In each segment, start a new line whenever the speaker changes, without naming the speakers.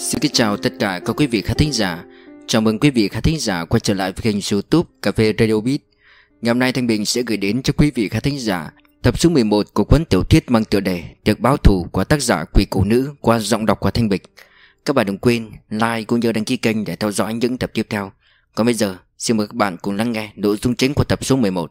Xin kính chào tất cả các quý vị khán thính giả. Chào mừng quý vị khán thính giả quay trở lại với kênh YouTube Cà phê Radio Beat. Ngày hôm nay Thanh Bình sẽ gửi đến cho quý vị khán thính giả tập số 11 của cuốn tiểu thuyết mang tựa đề Được báo thù của tác giả Quỷ Cụ Nữ qua giọng đọc của Thanh Bình. Các bạn đừng quên like cũng như đăng ký kênh để theo dõi những tập tiếp theo. Còn bây giờ xin mời các bạn cùng lắng nghe nội dung chính của tập số 11.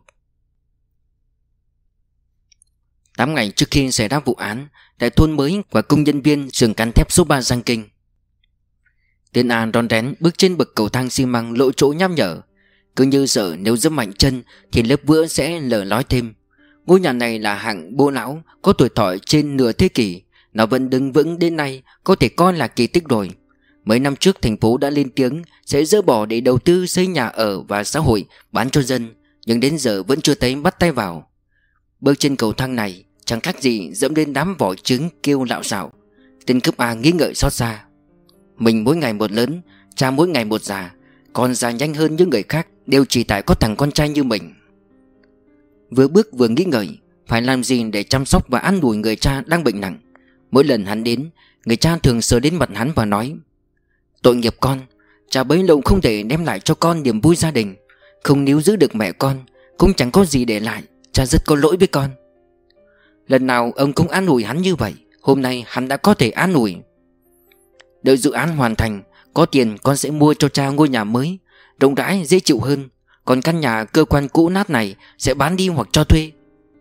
8 ngày trước khi xảy ra vụ án tại thôn mới của công nhân viên xưởng cán thép số 3 Giang Kinh, Tiên An rón rén bước trên bậc cầu thang xi măng lộ chỗ nham nhở, cứ như sợ nếu dẫm mạnh chân thì lớp vữa sẽ lở lói thêm. Ngôi nhà này là hạng bô lão, có tuổi thọ trên nửa thế kỷ. Nó vẫn đứng vững đến nay, có thể coi là kỳ tích rồi. Mấy năm trước thành phố đã lên tiếng sẽ dỡ bỏ để đầu tư xây nhà ở và xã hội bán cho dân, nhưng đến giờ vẫn chưa thấy bắt tay vào. Bước trên cầu thang này chẳng khác gì dẫm lên đám vỏ trứng kêu lạo xạo. Tên cướp A nghĩ ngợi xót xa. Mình mỗi ngày một lớn, cha mỗi ngày một già, còn già nhanh hơn những người khác đều chỉ tại có thằng con trai như mình. Vừa bước vừa nghĩ ngợi phải làm gì để chăm sóc và an ủi người cha đang bệnh nặng. Mỗi lần hắn đến, người cha thường sờ đến mặt hắn và nói: "Tội nghiệp con, cha bấy lâu không thể đem lại cho con niềm vui gia đình, không níu giữ được mẹ con, cũng chẳng có gì để lại, cha rất có lỗi với con." Lần nào ông cũng an ủi hắn như vậy. Hôm nay hắn đã có thể an ủi: "Đợi dự án hoàn thành, có tiền con sẽ mua cho cha ngôi nhà mới, rộng rãi dễ chịu hơn. Còn căn nhà cơ quan cũ nát này sẽ bán đi hoặc cho thuê."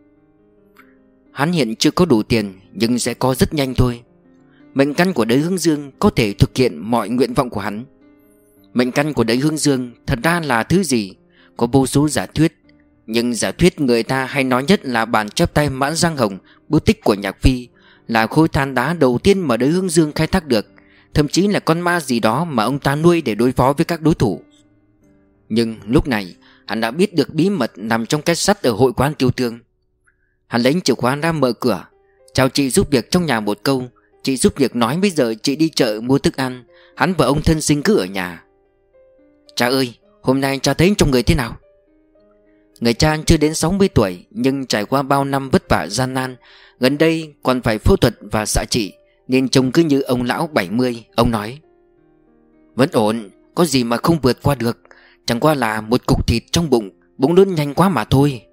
Hắn hiện chưa có đủ tiền, nhưng sẽ có rất nhanh thôi. Mệnh căn của đấng Hướng Dương có thể thực hiện mọi nguyện vọng của hắn. Mệnh căn của đấng Hướng Dương thật ra là thứ gì? Có vô số giả thuyết, nhưng giả thuyết người ta hay nói nhất là bản chép tay Mã Giang Hồng, bút tích của Nhạc Phi, là khối than đá đầu tiên mà đấng Hướng Dương khai thác được, thậm chí là con ma gì đó mà ông ta nuôi để đối phó với các đối thủ. Nhưng lúc này hắn đã biết được bí mật nằm trong két sắt ở hội quán Tiêu Tương. Hắn lấy chìa khóa ra mở cửa: "Chào chị giúp việc trong nhà một câu." Chị giúp việc nói bây giờ chị đi chợ mua thức ăn, hắn và ông thân sinh cứ ở nhà. "Cha ơi, hôm nay cha thấy trong người thế nào?" Người cha chưa đến 60 tuổi, nhưng trải qua bao năm vất vả gian nan, gần đây còn phải phẫu thuật và xạ trị, nên trông cứ như ông lão 70. Ông nói: "Vẫn ổn, có gì mà không vượt qua được. Chẳng qua là một cục thịt trong bụng lớn nhanh quá mà thôi."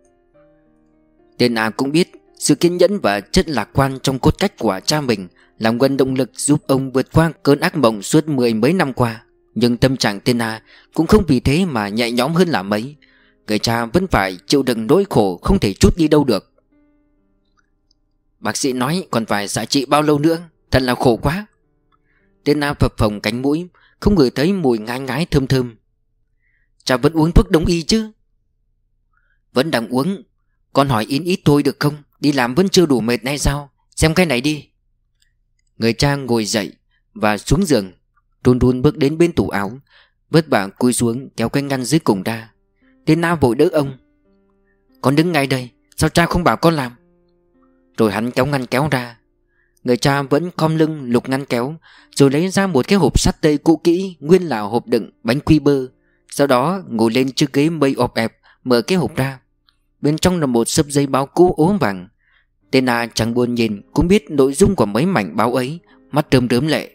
Tên A cũng biết sự kiên nhẫn và chất lạc quan trong cốt cách của cha mình là nguồn động lực giúp ông vượt qua cơn ác mộng suốt 10 mấy năm qua. Nhưng tâm trạng tên A cũng không vì thế mà nhẹ nhõm hơn là mấy. Người cha vẫn phải chịu đựng nỗi khổ không thể trút đi đâu được. "Bác sĩ nói còn phải xạ trị bao lâu nữa? Thật là khổ quá." Tên A phập phồng cánh mũi, không ngửi thấy mùi ngai ngái thơm thơm. "Cha vẫn uống thuốc đông y chứ?" "Vẫn đang uống. Con hỏi ít thôi được không? Đi làm vẫn chưa đủ mệt hay sao? Xem cái này đi." Người cha ngồi dậy và xuống giường, run run bước đến bên tủ áo, vất vả cúi xuống kéo cái ngăn dưới cùng ra. Tên A vội đỡ ông: "Con đứng ngay đây, sao cha không bảo con làm?" Rồi hắn kéo ngăn kéo ra. Người cha vẫn khom lưng lục ngăn kéo, rồi lấy ra một cái hộp sắt tây cũ kỹ, nguyên là hộp đựng bánh quy bơ. Sau đó ngồi lên chiếc ghế mây ọp ẹp, mở cái hộp ra. Bên trong là một sấp giấy báo cũ ố vàng. Tên A chẳng buồn nhìn cũng biết nội dung của mấy mảnh báo ấy, mắt rơm rớm lệ.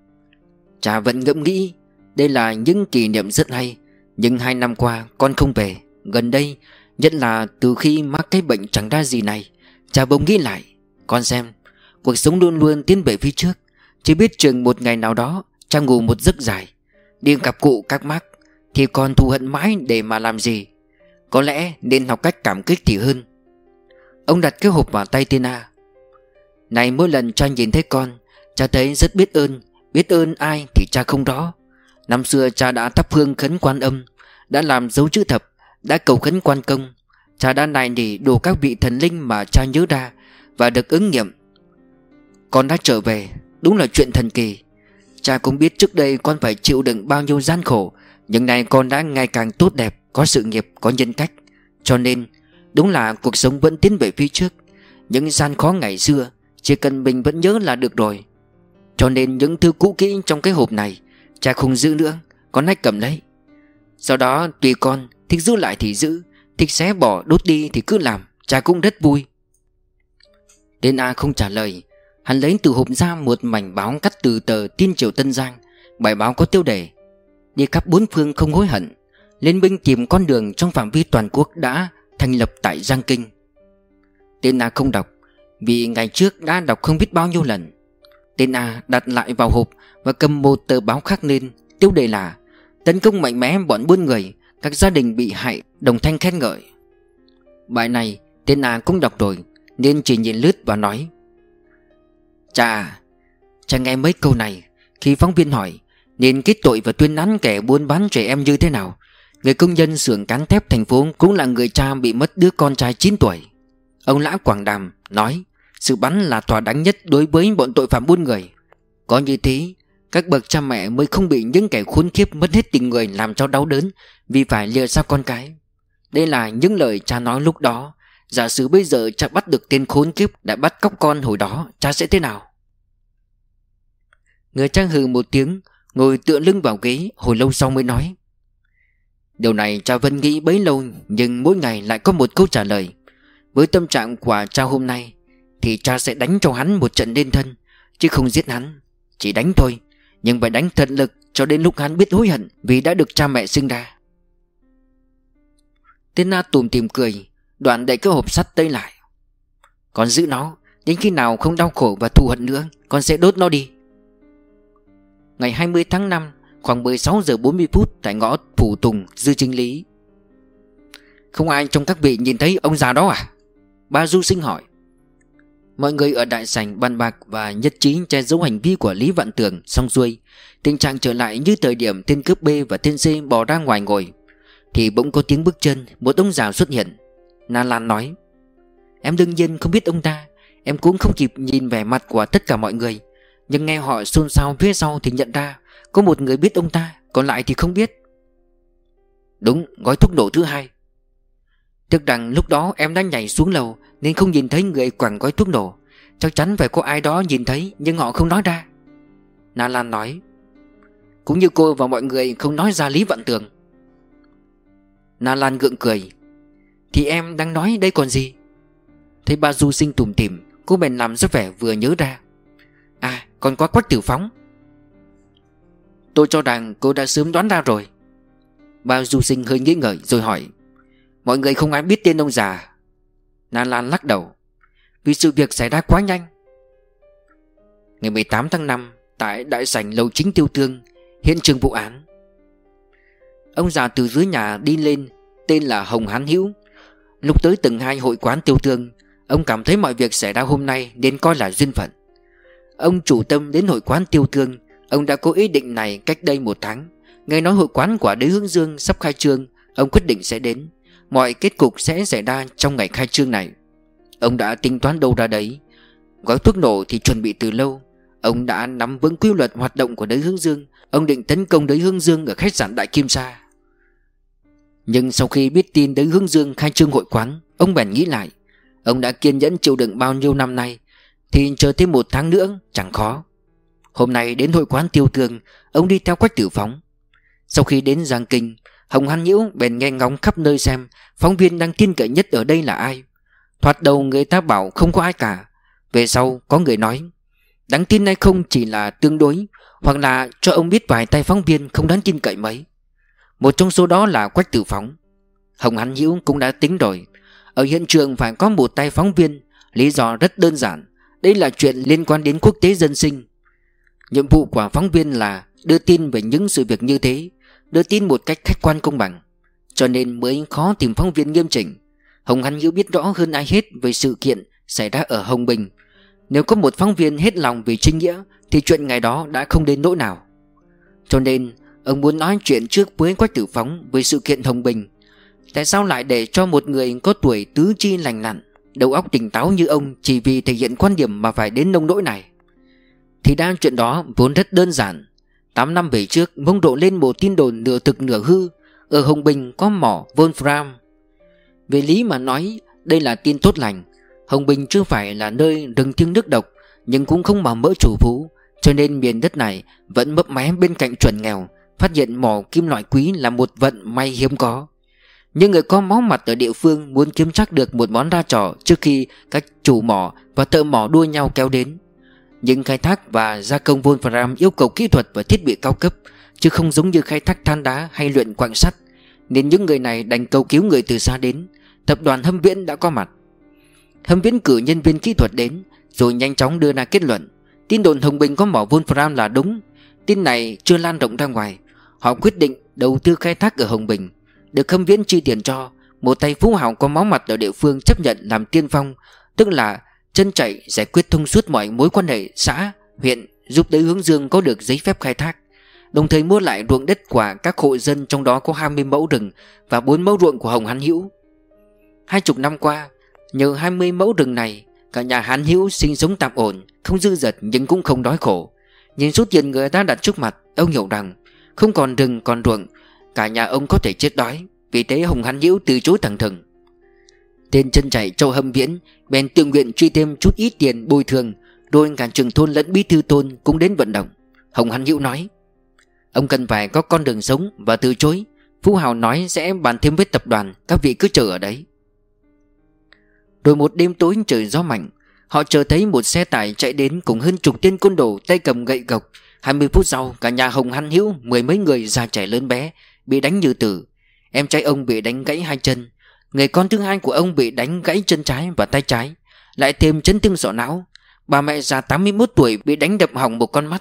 Cha vẫn ngẫm nghĩ đây là những kỷ niệm rất hay, nhưng 2 năm qua con không về. Gần đây, nhất là từ khi mắc cái bệnh chẳng ra gì này, cha bỗng nghĩ lại: con xem, cuộc sống luôn luôn tiến về phía trước. Chỉ biết chừng một ngày nào đó cha ngủ một giấc dài, đi gặp cụ các mác, thì còn thù hận mãi để mà làm gì. Có lẽ nên học cách cảm kích thì hơn." Ông đặt cái hộp vào tay tên A. "Này, mỗi lần cha nhìn thấy con, cha thấy rất biết ơn. Biết ơn ai thì cha không rõ. Năm xưa cha đã thắp hương khấn Quan Âm, đã làm dấu chữ thập, đã cầu khấn Quan Công. Cha đã nài nỉ đủ các vị thần linh mà cha nhớ ra và được ứng nghiệm. Con đã trở về, đúng là chuyện thần kỳ. Cha cũng biết trước đây con phải chịu đựng bao nhiêu gian khổ, nhưng nay con đã ngày càng tốt đẹp, có sự nghiệp, có nhân cách. Cho nên đúng là cuộc sống vẫn tiến về phía trước. Những gian khó ngày xưa chỉ cần mình vẫn nhớ là được rồi. Cho nên những thứ cũ kỹ trong cái hộp này cha không giữ nữa, con hãy cầm lấy. Sau đó tùy con, thích giữ lại thì giữ, thích xé bỏ đốt đi thì cứ làm, cha cũng rất vui." Tên A không trả lời. Hắn lấy từ hộp ra một mảnh báo cắt từ tờ Tiên Triều Tân Giang. Bài báo có tiêu đề: đi khắp bốn phương không hối hận, Liên binh tìm con đường trong phạm vi toàn quốc đã thành lập tại Giang Kinh. Tên A không đọc, vì ngày trước đã đọc không biết bao nhiêu lần. Tên A đặt lại vào hộp và cầm một tờ báo khác lên, tiêu đề là: tấn công mạnh mẽ bọn buôn người, các gia đình bị hại đồng thanh khen ngợi. Bài này tên A cũng đọc rồi, nên chỉ nhìn lướt và nói: Chà nghe mấy câu này. Khi phóng viên hỏi nên kết tội và tuyên án kẻ buôn bán trẻ em như thế nào, người công nhân xưởng cán thép thành phố cũng là người cha bị mất đứa con trai 9 tuổi. Ông Lã Quảng Đàm nói sự bắn là thỏa đáng nhất đối với bọn tội phạm buôn người. Có như thế, các bậc cha mẹ mới không bị những kẻ khốn kiếp mất hết tình người làm cho đau đớn vì phải lìa xa con cái. Đây là những lời cha nói lúc đó. Giả sử bây giờ cha bắt được tên khốn kiếp đã bắt cóc con hồi đó, cha sẽ thế nào? Người cha hừ một tiếng, ngồi tựa lưng vào ghế, hồi lâu sau mới nói: điều này cha vẫn nghĩ bấy lâu, nhưng mỗi ngày lại có một câu trả lời. Với tâm trạng của cha hôm nay thì cha sẽ đánh cho hắn một trận đền thân, chứ không giết hắn. Chỉ đánh thôi, nhưng phải đánh thật lực cho đến lúc hắn biết hối hận vì đã được cha mẹ sinh ra. Tên A tủm tỉm cười, đoạn đẩy cái hộp sắt tây lại. Con giữ nó, đến khi nào không đau khổ và thù hận nữa, con sẽ đốt nó đi. Ngày 20 tháng 5, khoảng 16 giờ 40 phút, tại ngõ Phủ Tùng, Dư Chính Lý. Không ai trong các vị nhìn thấy ông già đó à? Ba Du Sinh hỏi. Mọi người ở đại sảnh bàn bạc và nhất trí che giấu hành vi của Lý Vạn Tường. Xong xuôi, tình trạng trở lại như thời điểm tên cướp B và tên C bỏ ra ngoài ngồi, thì bỗng có tiếng bước chân, một ông già xuất hiện. Na Lan nói: em đương nhiên không biết ông ta. Em cũng không kịp nhìn vẻ mặt của tất cả mọi người, nhưng nghe họ xôn xao phía sau thì nhận ra có một người biết ông ta, còn lại thì không biết. Đúng, gói thuốc nổ thứ hai. Tiếc rằng lúc đó em đã nhảy xuống lầu nên không nhìn thấy người quẳng gói thuốc nổ. Chắc chắn phải có ai đó nhìn thấy, nhưng họ không nói ra. Na Lan nói: cũng như cô và mọi người không nói ra Lý Vạn Tường. Na Lan gượng cười: thì em đang nói đây còn gì. Thấy ba Du Sinh tủm tỉm, cô bèn làm ra vẻ vừa nhớ ra: à, còn có Quách Tử Phóng. Tôi cho rằng cô đã sớm đoán ra rồi. Ba Du Sinh hơi nghĩ ngợi rồi hỏi: mọi người không ai biết tên ông già. Na Lan lắc đầu: vì sự việc xảy ra quá nhanh. Ngày 18 tháng 5, tại đại sảnh lầu chính Tiêu Tương, hiện trường vụ án. Ông già từ dưới nhà đi lên, tên là Hồng Hán Hữu. Lúc tới tầng 2 hội quán Tiêu Tương, ông cảm thấy mọi việc xảy ra hôm nay nên coi là duyên phận. Ông chủ tâm đến hội quán Tiêu Tương. Ông đã có ý định này cách đây 1 tháng. Nghe nói hội quán của Đế Hướng Dương sắp khai trương, ông quyết định sẽ đến. Mọi kết cục sẽ xảy ra trong ngày khai trương này. Ông đã tính toán đâu ra đấy. Gói thuốc nổ thì chuẩn bị từ lâu. Ông đã nắm vững quy luật hoạt động của Đế Hướng Dương. Ông định tấn công Đế Hướng Dương ở khách sạn Đại Kim Sa. Nhưng sau khi biết tin Đế Hướng Dương khai trương hội quán, ông bèn nghĩ lại. Ông đã kiên nhẫn chịu đựng bao nhiêu năm nay, thì chờ thêm 1 tháng nữa chẳng khó. Hôm nay đến hội quán Tiêu Tương, ông đi theo Quách Tử Phóng. Sau khi đến Giang Kinh, Hồng Hán Nhiễu bèn nghe ngóng khắp nơi xem phóng viên đang tin cậy nhất ở đây là ai. Thoạt đầu người ta bảo không có ai cả. Về sau có người nói đáng tin hay không chỉ là tương đối, hoặc là cho ông biết vài tay phóng viên không đáng tin cậy mấy. Một trong số đó là Quách Tử Phóng. Hồng Hán Nhiễu cũng đã tính rồi. Ở hiện trường phải có một tay phóng viên. Lý do rất đơn giản. Đây là chuyện liên quan đến quốc tế dân sinh. Nhiệm vụ của phóng viên là đưa tin về những sự việc như thế, đưa tin một cách khách quan công bằng. Cho nên mới khó tìm phóng viên nghiêm chỉnh. Hồng Hán Nhiễu biết rõ hơn ai hết về sự kiện xảy ra ở Hồng Bình. Nếu có một phóng viên hết lòng vì chính nghĩa thì chuyện ngày đó đã không đến nỗi nào. Cho nên ông muốn nói chuyện trước với Quách Tử Phóng về sự kiện Hồng Bình. Tại sao lại để cho một người có tuổi tứ chi lành lặn, đầu óc tỉnh táo như ông chỉ vì thể hiện quan điểm mà phải đến nông nỗi này? Thì ra chuyện đó vốn rất đơn giản. 8 năm về trước bỗng rộ lên một tin đồn nửa thực nửa hư. Ở Hồng Bình có mỏ Wolfram. Về lý mà nói, đây là tin tốt lành. Hồng Bình chưa phải là nơi rừng thiêng nước độc, nhưng cũng không màu mỡ chủ phú. Cho nên miền đất này vẫn mấp mé bên cạnh chuẩn nghèo. Phát hiện mỏ kim loại quý là một vận may hiếm có. Nhưng người có máu mặt ở địa phương muốn kiếm chắc được một món ra trò trước khi các chủ mỏ và thợ mỏ đua nhau kéo đến. Nhưng khai thác và gia công Wolfram yêu cầu kỹ thuật và thiết bị cao cấp, chứ không giống như khai thác than đá hay luyện quặng sắt, nên những người này đành cầu cứu người từ xa đến. Tập đoàn Hâm Viễn đã có mặt. Hâm Viễn cử nhân viên kỹ thuật đến, rồi nhanh chóng đưa ra kết luận tin đồn Hồng Bình có mỏ Wolfram là đúng. Tin này chưa lan rộng ra ngoài. Họ quyết định đầu tư khai thác ở Hồng Bình, được Hâm Viễn chi tiền cho. Một tay phú hào có máu mặt ở địa phương chấp nhận làm tiên phong, tức là chân chạy giải quyết thông suốt mọi mối quan hệ xã, huyện, giúp tới Hướng Dương có được giấy phép khai thác, đồng thời mua lại ruộng đất của các hộ dân, trong đó có 20 mẫu rừng và 4 mẫu ruộng của Hồng Hán Hữu. 20 năm qua, nhờ 20 mẫu rừng này, cả nhà Hán Hữu sinh sống tạm ổn, không dư dật nhưng cũng không đói khổ. Nhìn số tiền người ta đặt trước mặt, ông hiểu rằng không còn rừng còn ruộng, cả nhà ông có thể chết đói. Vì thế Hồng Hán Hữu từ chối thẳng thừng. Tên chân chạy Châu Hâm Viễn bèn tự nguyện truy thêm chút ít tiền bồi thường, rồi cả trưởng thôn lẫn bí thư thôn cũng đến vận động. Hồng Hán Hữu nói: ông cần phải có con đường sống và từ chối. Phú hào nói sẽ bàn thêm với tập đoàn, các vị cứ chờ ở đấy. Rồi một đêm tối trời gió mạnh, họ chờ thấy một xe tải chạy đến cùng hơn chục tên côn đồ tay cầm gậy gộc. 20 phút sau, cả nhà Hồng Hán Hữu, 10 mấy người già trẻ lớn bé bị đánh như tử. Em trai ông bị đánh gãy 2 chân, người con thứ hai của ông bị đánh gãy chân trái và tay trái, lại thêm chấn thương sọ não. Bà mẹ già 81 tuổi bị đánh đập hỏng một con mắt.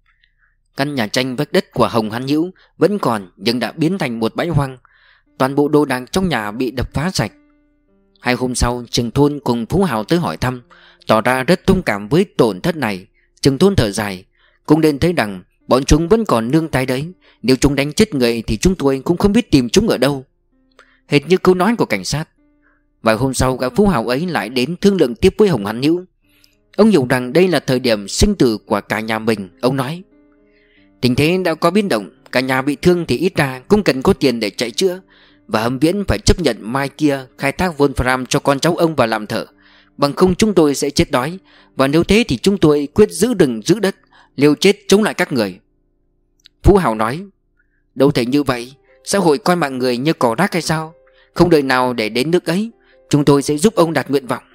Căn nhà tranh vách đất của Hồng Hán Hữu vẫn còn, nhưng đã biến thành một bãi hoang. Toàn bộ đồ đạc trong nhà bị đập phá sạch. 2 hôm sau, trưởng thôn cùng phú hào tới hỏi thăm, tỏ ra rất thông cảm với tổn thất này. Trưởng thôn thở dài, cũng nên thấy rằng bọn chúng vẫn còn nương tay đấy. Nếu chúng đánh chết người thì chúng tôi cũng không biết tìm chúng ở đâu. Hệt như câu nói của cảnh sát. Vài hôm sau, gã phú hào ấy lại đến thương lượng tiếp với Hồng Hán Hữu. Ông hiểu rằng đây là thời điểm sinh tử của cả nhà mình. Ông nói: tình thế đã có biến động, cả nhà bị thương thì ít ra cũng cần có tiền để chạy chữa, và Hâm Viễn phải chấp nhận mai kia khai thác Wolfram cho con cháu ông vào làm thợ. Bằng không chúng tôi sẽ chết đói, và nếu thế thì chúng tôi quyết giữ rừng giữ đất, liều chết chống lại các người. Phú hào nói: đâu thể như vậy, xã hội coi mạng người như cỏ rác hay sao? Không đời nào để đến nước ấy. Chúng tôi sẽ giúp ông đạt nguyện vọng.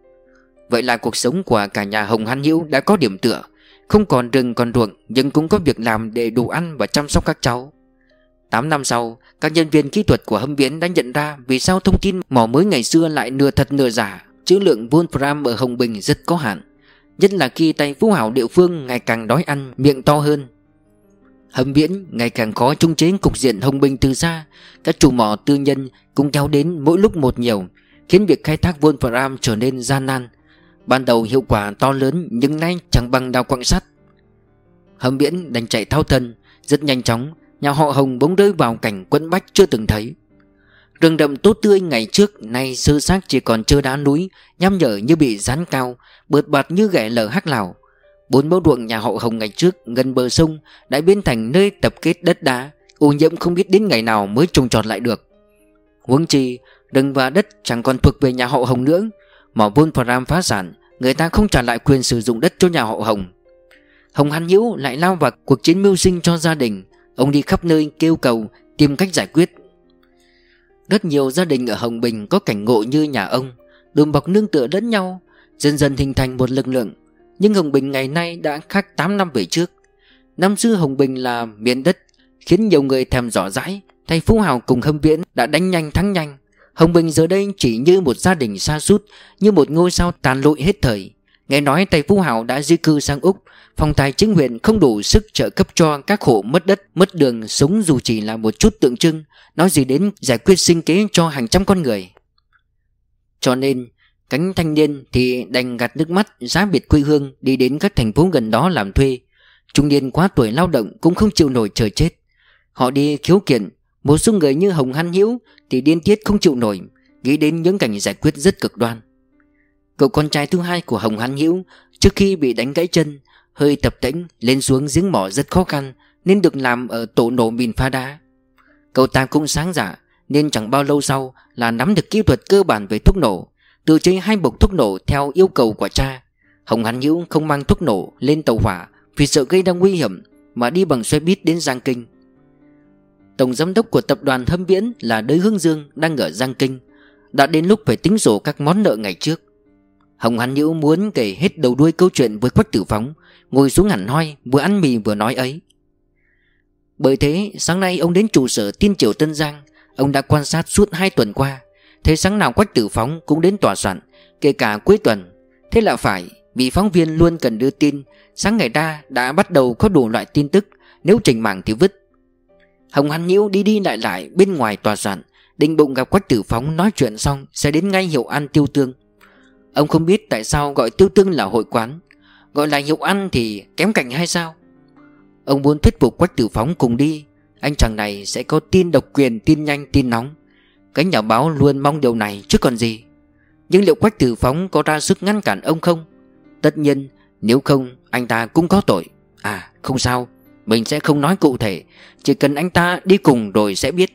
Vậy là cuộc sống của cả nhà Hồng Hán Hữu đã có điểm tựa. Không còn rừng còn ruộng, nhưng cũng có việc làm để đủ ăn và chăm sóc các cháu. 8 năm sau, các nhân viên kỹ thuật của Hâm Viễn đã nhận ra vì sao thông tin mỏ mới ngày xưa lại nửa thật nửa giả. Trữ lượng Wolfram ở Hồng Bình rất có hạn, nhất là khi tay phú hào địa phương ngày càng đói ăn, miệng to hơn. Hâm Viễn ngày càng khó chống chế cục diện Hồng Bình từ xa. Các chủ mỏ tư nhân cũng kéo đến mỗi lúc một nhiều, khiến việc khai thác Wolfram trở nên gian nan. Ban đầu hiệu quả to lớn, nhưng nay chẳng bằng đào quặng sắt. Hâm Viễn đành chạy thao thân. Rất nhanh chóng, nhà họ Hồng bỗng rơi vào cảnh quẫn bách chưa từng thấy. Rừng rậm tốt tươi ngày trước nay sơ xác chỉ còn trơ đá núi, nham nhở như bị dán cao, bợt bạt như ghẻ lở hắc lào. 4 mẫu ruộng nhà họ Hồng ngày trước gần bờ sông đã biến thành nơi tập kết đất đá, ô nhiễm không biết đến ngày nào mới trồng trọt lại được. Huống chi rừng và đất chẳng còn thuộc về nhà họ Hồng nữa. Mỏ Wolfram phá sản, người ta không trả lại quyền sử dụng đất cho nhà họ Hồng. Hồng Hán Hữu lại lao vào cuộc chiến mưu sinh cho gia đình. Ông đi khắp nơi kêu cầu, tìm cách giải quyết. Rất nhiều gia đình ở Hồng Bình có cảnh ngộ như nhà ông, đùm bọc nương tựa lẫn nhau, dần dần hình thành một lực lượng. Nhưng Hồng Bình ngày nay đã khác 8 năm về trước. Năm xưa Hồng Bình là miền đất khiến nhiều người thèm rõ dãi. Thầy phú hào cùng Hâm Viễn đã đánh nhanh thắng nhanh. Hồng Bình giờ đây chỉ như một gia đình sa sút, như một ngôi sao tàn lụi hết thời. Nghe nói thầy phú hào đã di cư sang Úc. Phòng tài chính huyện không đủ sức trợ cấp cho các hộ mất đất, mất đường sống, dù chỉ là một chút tượng trưng, nói gì đến giải quyết sinh kế cho hàng trăm con người. Cho nên cánh thanh niên thì đành gạt nước mắt, giá biệt quê hương, đi đến các thành phố gần đó làm thuê. Trung niên quá tuổi lao động cũng không chịu nổi chờ chết. Họ đi khiếu kiện. Một số người như Hồng Hán Hữu thì điên tiết không chịu nổi, nghĩ đến những cảnh giải quyết rất cực đoan. Cậu con trai thứ hai của Hồng Hán Hữu trước khi bị đánh gãy chân, hơi tập tễnh, lên xuống giếng mỏ rất khó khăn, nên được làm ở tổ nổ mìn phá đá. Cậu ta cũng sáng dạ, nên chẳng bao lâu sau là nắm được kỹ thuật cơ bản về thuốc nổ, tự chế 2 bộc thuốc nổ theo yêu cầu của cha. Hồng Hán Hữu không mang thuốc nổ lên tàu hỏa vì sợ gây ra nguy hiểm, mà đi bằng xe buýt đến Giang Kinh. Tổng giám đốc của tập đoàn Hâm Viễn là Đới Hướng Dương đang ở Giang Kinh, đã đến lúc phải tính sổ các món nợ ngày trước. Hồng Hán Hữu muốn kể hết đầu đuôi câu chuyện với Quách Tử Phóng, ngồi xuống hẳn hoi, vừa ăn mì vừa nói ấy. Bởi thế sáng nay ông đến trụ sở Tiên Triều Tân Giang. Ông đã quan sát suốt 2 tuần qua, thấy sáng nào Quách Tử Phóng cũng đến tòa soạn, kể cả cuối tuần. Thế là phải, vì phóng viên luôn cần đưa tin. Sáng ngày ra đã bắt đầu có đủ loại tin tức, nếu trình mạng thì vứt. Hồng Hán Hữu đi đi lại lại bên ngoài tòa soạn, định bụng gặp Quách Tử Phóng nói chuyện xong sẽ đến ngay hiệu ăn Tiêu Tương. Ông không biết tại sao gọi Tiêu Tương là hội quán, gọi là hiệu ăn thì kém cạnh hay sao. Ông muốn thuyết phục Quách Tử Phóng cùng đi. Anh chàng này sẽ có tin độc quyền, tin nhanh, tin nóng. Cái nhà báo luôn mong điều này chứ còn gì. Nhưng liệu Quách Tử Phóng có ra sức ngăn cản ông không? Tất nhiên, nếu không anh ta cũng có tội. À không sao, mình sẽ không nói cụ thể, chỉ cần anh ta đi cùng rồi sẽ biết.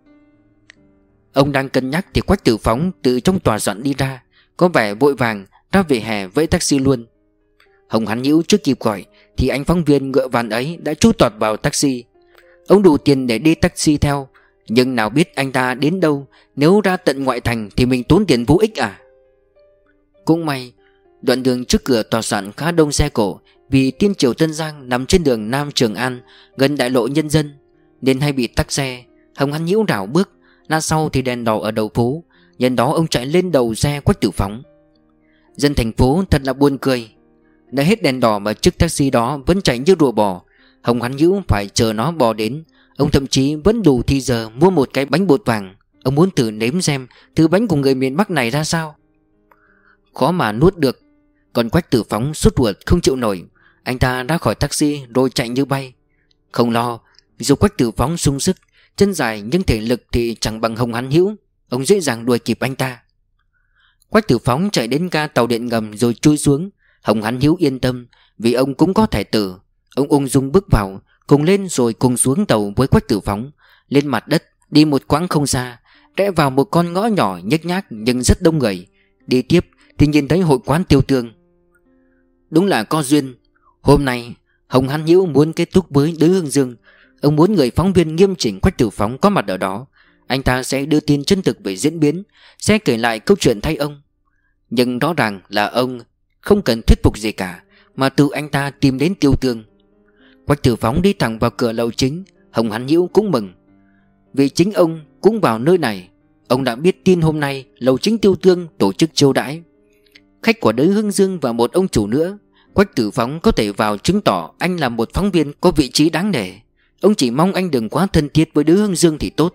Ông đang cân nhắc thì Quách Tử Phóng từ trong tòa soạn đi ra, có vẻ vội vàng ra về hè vẫy taxi luôn. Hồng Hán Hữu chưa kịp gọi thì anh phóng viên ngựa vằn ấy đã chui tọt vào taxi. Ông đủ tiền để đi taxi theo, nhưng nào biết anh ta đến đâu. Nếu ra tận ngoại thành thì mình tốn tiền vô ích à. Cũng may đoạn đường trước cửa tòa soạn khá đông xe cổ, vì Tiên Triều Tân Giang nằm trên đường Nam Trường An, gần đại lộ Nhân Dân, nên hay bị tắc xe. Hồng Hán Hữu rảo bước, lát sau thì đèn đỏ ở đầu phố. Nhân đó ông chạy lên đầu xe Quách Tử Phóng. Dân thành phố thật là buồn cười. Đã hết đèn đỏ mà chiếc taxi đó vẫn chạy như rùa bò. Hồng Hán Hữu phải chờ nó bò đến. Ông thậm chí vẫn đủ thì giờ mua một cái bánh bột vàng. Ông muốn thử nếm xem thứ bánh của người miền Bắc này ra sao. Khó mà nuốt được. Còn Quách Tử Phóng sốt ruột không chịu nổi. Anh ta ra khỏi taxi rồi chạy như bay. Không lo, dù Quách Tử Phóng sung sức, chân dài nhưng thể lực thì chẳng bằng Hồng Hán Hữu. Ông dễ dàng đuổi kịp anh ta. Quách Tử Phóng chạy đến ga tàu điện ngầm rồi chui xuống. Hồng Hán Hữu yên tâm, vì ông cũng có thẻ tử. Ông ung dung bước vào, cùng lên rồi cùng xuống tàu với Quách Tử Phóng. Lên mặt đất, đi một quãng không xa, rẽ vào một con ngõ nhỏ nhếch nhác nhưng rất đông người. Đi tiếp thì nhìn thấy hội quán Tiêu Tương. Đúng là có duyên. Hôm nay Hồng Hán Hữu muốn kết thúc với Đới Hương Dương. Ông muốn người phóng viên nghiêm chỉnh Quách Tử Phóng có mặt ở đó. Anh ta sẽ đưa tin chân thực về diễn biến, sẽ kể lại câu chuyện thay ông. Nhưng rõ ràng là ông không cần thuyết phục gì cả, mà tự anh ta tìm đến Tiêu Tương. Quách Tử Phóng đi thẳng vào cửa lầu chính. Hồng Hán Hữu cũng mừng, vì chính ông cũng vào nơi này. Ông đã biết tin hôm nay lầu chính Tiêu Tương tổ chức chiêu đãi khách của Đới Hương Dương và một ông chủ nữa. Quách Tử Phóng có thể vào chứng tỏ anh là một phóng viên có vị trí đáng nể. Ông chỉ mong anh đừng quá thân thiết với Đới Hương Dương thì tốt.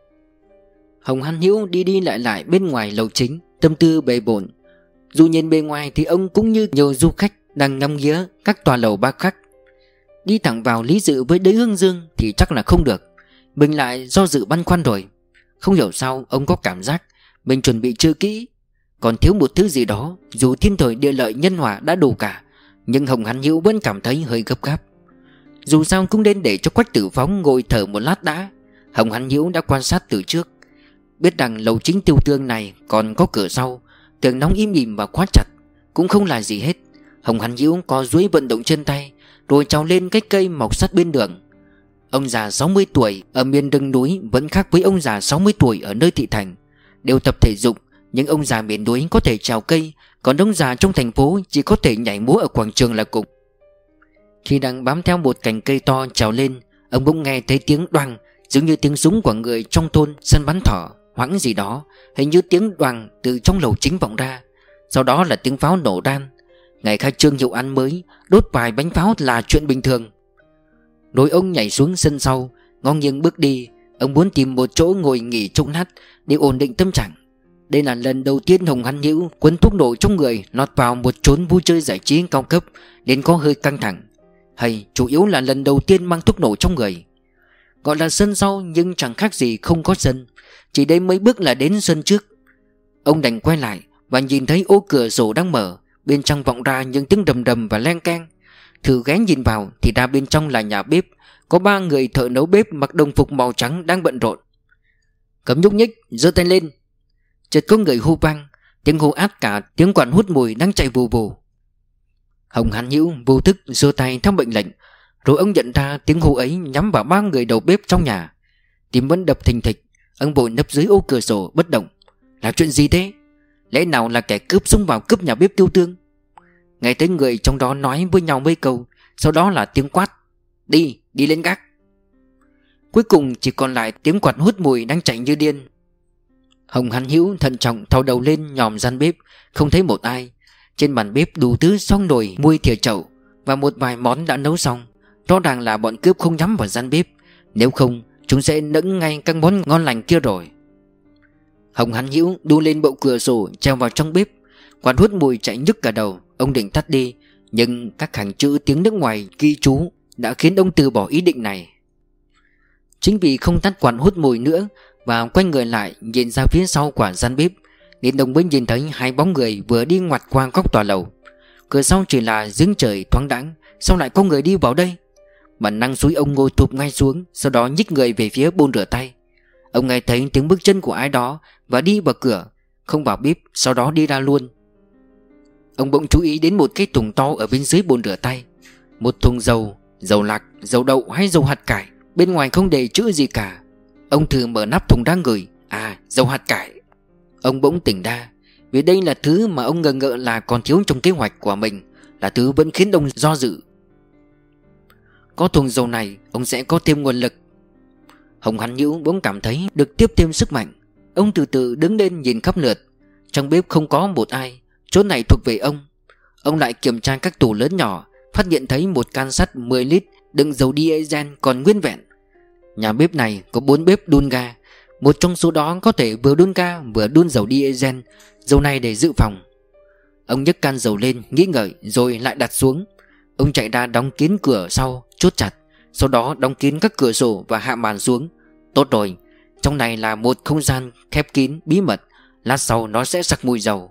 Hồng Hán Hữu đi đi lại lại bên ngoài lầu chính, tâm tư bề bộn. Dù nhìn bề ngoài thì ông cũng như nhiều du khách đang ngắm nghía các tòa lầu ba khách. Đi thẳng vào lý dự với Đới Hương Dương thì chắc là không được. Mình lại do dự băn khoăn rồi. Không hiểu sao ông có cảm giác mình chuẩn bị chưa kỹ, còn thiếu một thứ gì đó. Dù thiên thời địa lợi nhân hòa đã đủ cả, nhưng Hồng Hán Hữu vẫn cảm thấy hơi gấp gáp. Dù sao cũng nên để cho Quách Tử Phóng ngồi thở một lát đã. Hồng Hán Hữu đã quan sát từ trước, biết rằng lầu chính Tiêu Tương này còn có cửa sau, tường đóng im ỉm và khóa chặt, cũng không là gì hết. Hồng Hán Hữu có duỗi vận động chân tay, rồi trèo lên cái cây mọc sát bên đường. Ông già 60 tuổi ở miền rừng núi vẫn khác với ông già 60 tuổi ở nơi thị thành. Đều tập thể dục, nhưng ông già miền núi có thể trèo cây, còn ông già trong thành phố chỉ có thể nhảy múa ở quảng trường là cùng. Khi đang bám theo một cành cây to trèo lên, ông bỗng nghe thấy tiếng đoàng, giống như tiếng súng của người trong thôn săn bắn thỏ hoãng gì đó. Hình như tiếng đoàng từ trong lầu chính vọng ra. Sau đó là tiếng pháo nổ ran. Ngày khai trương hiệu ăn mới, đốt vài bánh pháo là chuyện bình thường. Rồi ông nhảy xuống sân sau, ngon nghiêng bước đi. Ông muốn tìm một chỗ ngồi nghỉ chốc lát để ổn định tâm trạng. Đây là lần đầu tiên Hồng Hán Hữu quấn thuốc nổ trong người lọt vào một chốn vui chơi giải trí cao cấp, nên có hơi căng thẳng. Hay chủ yếu là lần đầu tiên mang thuốc nổ trong người. Gọi là sân sau nhưng chẳng khác gì không có sân, chỉ đây mấy bước là đến sân trước. Ông đành quay lại và nhìn thấy ô cửa sổ đang mở, bên trong vọng ra những tiếng đầm đầm và len keng. Thử ghé nhìn vào thì ra bên trong là nhà bếp. Có 3 người thợ nấu bếp mặc đồng phục màu trắng đang bận rộn. Cấm nhúc nhích, giơ tay lên. Chợt có người hô vang, tiếng hô át cả tiếng quản hút mùi đang chạy vù vù. Hồng Hán Hữu vô thức giơ tay theo mệnh lệnh, rồi ông nhận ra tiếng hô ấy nhắm vào 3 người đầu bếp trong nhà. Tim vẫn đập thình thịch. Ông vội nấp dưới ô cửa sổ bất động. Là chuyện gì thế? Lẽ nào là kẻ cướp xông vào cướp nhà bếp Tiêu Tương? Nghe thấy người trong đó nói với nhau mấy câu, sau đó là tiếng quát: Đi, đi lên gác. Cuối cùng chỉ còn lại tiếng quạt hút mùi đang chạy như điên. Hồng Hán Hữu thận trọng thò đầu lên nhòm gian bếp, không thấy một ai. Trên bàn bếp đủ thứ xong nồi, muôi, thìa, chậu và một vài món đã nấu xong. Rõ ràng là bọn cướp không nhắm vào gian bếp, nếu không chúng sẽ nẫng ngay các món ngon lành kia rồi. Hồng Hán Hữu đu lên bậu cửa sổ treo vào trong bếp. Quạt hút mùi chạy nhức cả đầu. Ông định tắt đi, nhưng các hàng chữ tiếng nước ngoài ghi chú đã khiến ông từ bỏ ý định này. Chính vì không tắt quạt hút mùi nữa và quay người lại nhìn ra phía sau quả gian bếp, nên ông mới nhìn thấy hai bóng người vừa đi ngoặt qua góc tòa lầu. Cửa sau chỉ là giếng trời thoáng đãng, sao lại có người đi vào đây? Bản năng xúi ông ngồi thụp ngay xuống, sau đó nhích người về phía bồn rửa tay. Ông nghe thấy tiếng bước chân của ai đó và đi vào cửa, không vào bếp, sau đó đi ra luôn. Ông bỗng chú ý đến một cái thùng to ở bên dưới bồn rửa tay. Một thùng dầu, dầu lạc, dầu đậu hay dầu hạt cải, bên ngoài không đề chữ gì cả. Ông thử mở nắp thùng ra ngửi, dầu hạt cải. Ông bỗng tỉnh ra, vì đây là thứ mà ông ngờ ngợ là còn thiếu trong kế hoạch của mình, là thứ vẫn khiến ông do dự. Có thùng dầu này, ông sẽ có thêm nguồn lực. Hồng Hán Hữu bỗng cảm thấy được tiếp thêm sức mạnh. Ông từ từ đứng lên nhìn khắp lượt. Trong bếp không có một ai, chỗ này thuộc về ông. Ông lại kiểm tra các tủ lớn nhỏ, phát hiện thấy một can sắt 10 lít đựng dầu diesel còn nguyên vẹn. Nhà bếp này có 4 bếp đun ga, một trong số đó có thể vừa đun ga vừa đun dầu diesel, dầu này để dự phòng. Ông nhấc can dầu lên nghĩ ngợi rồi lại đặt xuống. Ông chạy ra đóng kín cửa sau, chốt chặt, sau đó đóng kín các cửa sổ và hạ màn xuống. Tốt rồi, trong này là một không gian khép kín bí mật, lát sau nó sẽ sặc mùi dầu.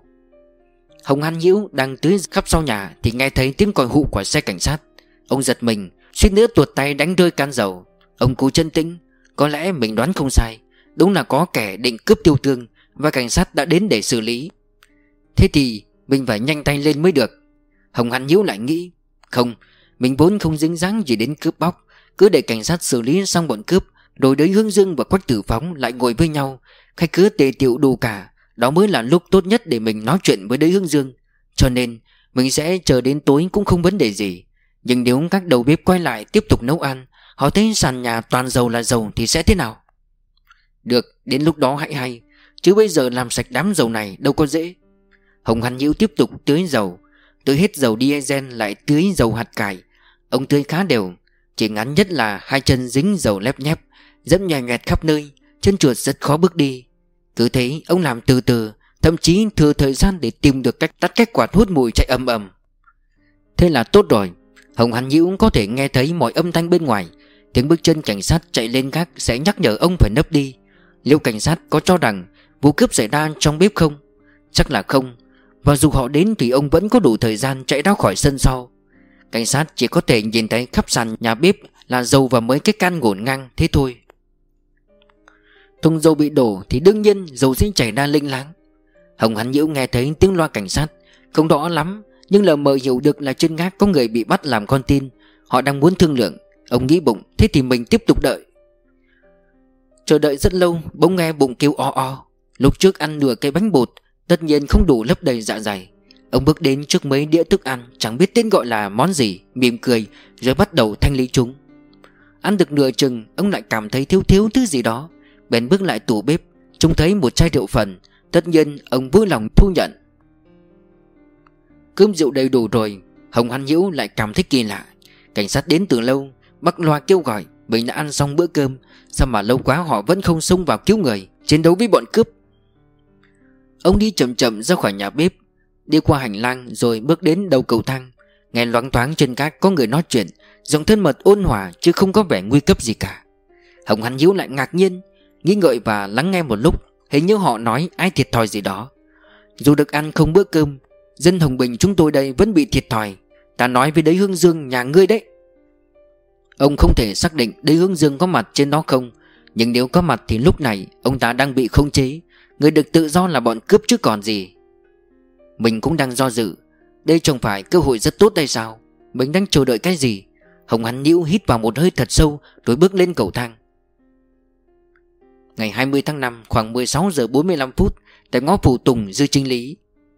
Hồng Hán Hữu đang tưới khắp sau nhà thì nghe thấy tiếng còi hụ của xe cảnh sát. Ông giật mình, suýt nữa tuột tay đánh rơi can dầu. Ông cố chân tĩnh, có lẽ mình đoán không sai, đúng là có kẻ định cướp Tiêu Tương và cảnh sát đã đến để xử lý. Thế thì mình phải nhanh tay lên mới được. Hồng Hán Hữu lại nghĩ, không, mình vốn không dính dáng gì đến cướp bóc, cứ để cảnh sát xử lý xong bọn cướp, rồi đấy Hướng Dương và Quách Tử Phóng lại ngồi với nhau, khách cứ tề tiệu đủ cả. Đó mới là lúc tốt nhất để mình nói chuyện với đấy Hướng Dương. Cho nên mình sẽ chờ đến tối cũng không vấn đề gì. Nhưng nếu các đầu bếp quay lại tiếp tục nấu ăn, họ thấy sàn nhà toàn dầu là dầu thì sẽ thế nào? Được, đến lúc đó hãy hay, chứ bây giờ làm sạch đám dầu này đâu có dễ. Hồng Hán Hữu tiếp tục tưới dầu. Tưới hết dầu diesel lại tưới dầu hạt cải. Ông tưới khá đều, chỉ ngắn nhất là hai chân dính dầu lép nhép, dẫm nhòe nhoẹt khắp nơi, chân trượt rất khó bước đi. Cứ thế ông làm từ từ, thậm chí thừa thời gian để tìm được cách tắt cái quạt hút mùi chạy ầm ầm. Thế là tốt rồi. Hồng Hán Hữu có thể nghe thấy mọi âm thanh bên ngoài. Tiếng bước chân cảnh sát chạy lên gác sẽ nhắc nhở ông phải nấp đi. Liệu cảnh sát có cho rằng vụ cướp xảy ra trong bếp không? Chắc là không. Và dù họ đến thì ông vẫn có đủ thời gian chạy ra khỏi sân sau. Cảnh sát chỉ có thể nhìn thấy khắp sàn nhà bếp là dầu và mấy cái can ngổn ngang thế thôi. Thùng dầu bị đổ thì đương nhiên dầu sẽ chảy ra lênh láng. Hồng Hán Hữu nghe thấy tiếng loa cảnh sát, không rõ lắm, nhưng lờ mờ hiểu được là trên gác có người bị bắt làm con tin. Họ đang muốn thương lượng. Ông nghĩ bụng, thế thì mình tiếp tục đợi. Chờ đợi rất lâu, bỗng nghe bụng kêu o o. Lúc trước ăn nửa cây bánh bột, tất nhiên không đủ lấp đầy dạ dày. Ông bước đến trước mấy đĩa thức ăn, chẳng biết tên gọi là món gì, mỉm cười rồi bắt đầu thanh lý chúng. Ăn được nửa chừng, ông lại cảm thấy thiếu thiếu thứ gì đó, bèn bước lại tủ bếp, trông thấy một chai rượu phần. Tất nhiên ông vui lòng thu nhận. Cơm rượu đầy đủ rồi, Hồng Hán Hữu lại cảm thấy kỳ lạ. Cảnh sát đến từ lâu, bắt loa kêu gọi mình đã ăn xong bữa cơm, sao mà lâu quá họ vẫn không xông vào cứu người, chiến đấu với bọn cướp. Ông đi chậm chậm ra khỏi nhà bếp, đi qua hành lang rồi bước đến đầu cầu thang. Nghe loáng thoáng trên gác có người nói chuyện, giọng thân mật ôn hòa chứ không có vẻ nguy cấp gì cả. Hồng Hán Hữu lại ngạc nhiên, nghĩ ngợi và lắng nghe một lúc. Hình như họ nói ai thiệt thòi gì đó. Dù được ăn không bữa cơm, dân Hồng Bình chúng tôi đây vẫn bị thiệt thòi. Ta nói với đấy Hướng Dương nhà ngươi đấy. Ông không thể xác định đấy Hướng Dương có mặt trên đó không, nhưng nếu có mặt thì lúc này ông ta đang bị khống chế. Người được tự do là bọn cướp chứ còn gì. Mình cũng đang do dự. Đây chẳng phải cơ hội rất tốt đây sao? Mình đang chờ đợi cái gì? Hồng Hán Hữu hít vào một hơi thật sâu rồi bước lên cầu thang. Ngày 20 tháng 5 khoảng 16 giờ 45 phút, tại ngõ Phủ Tùng Dư Chính Lý.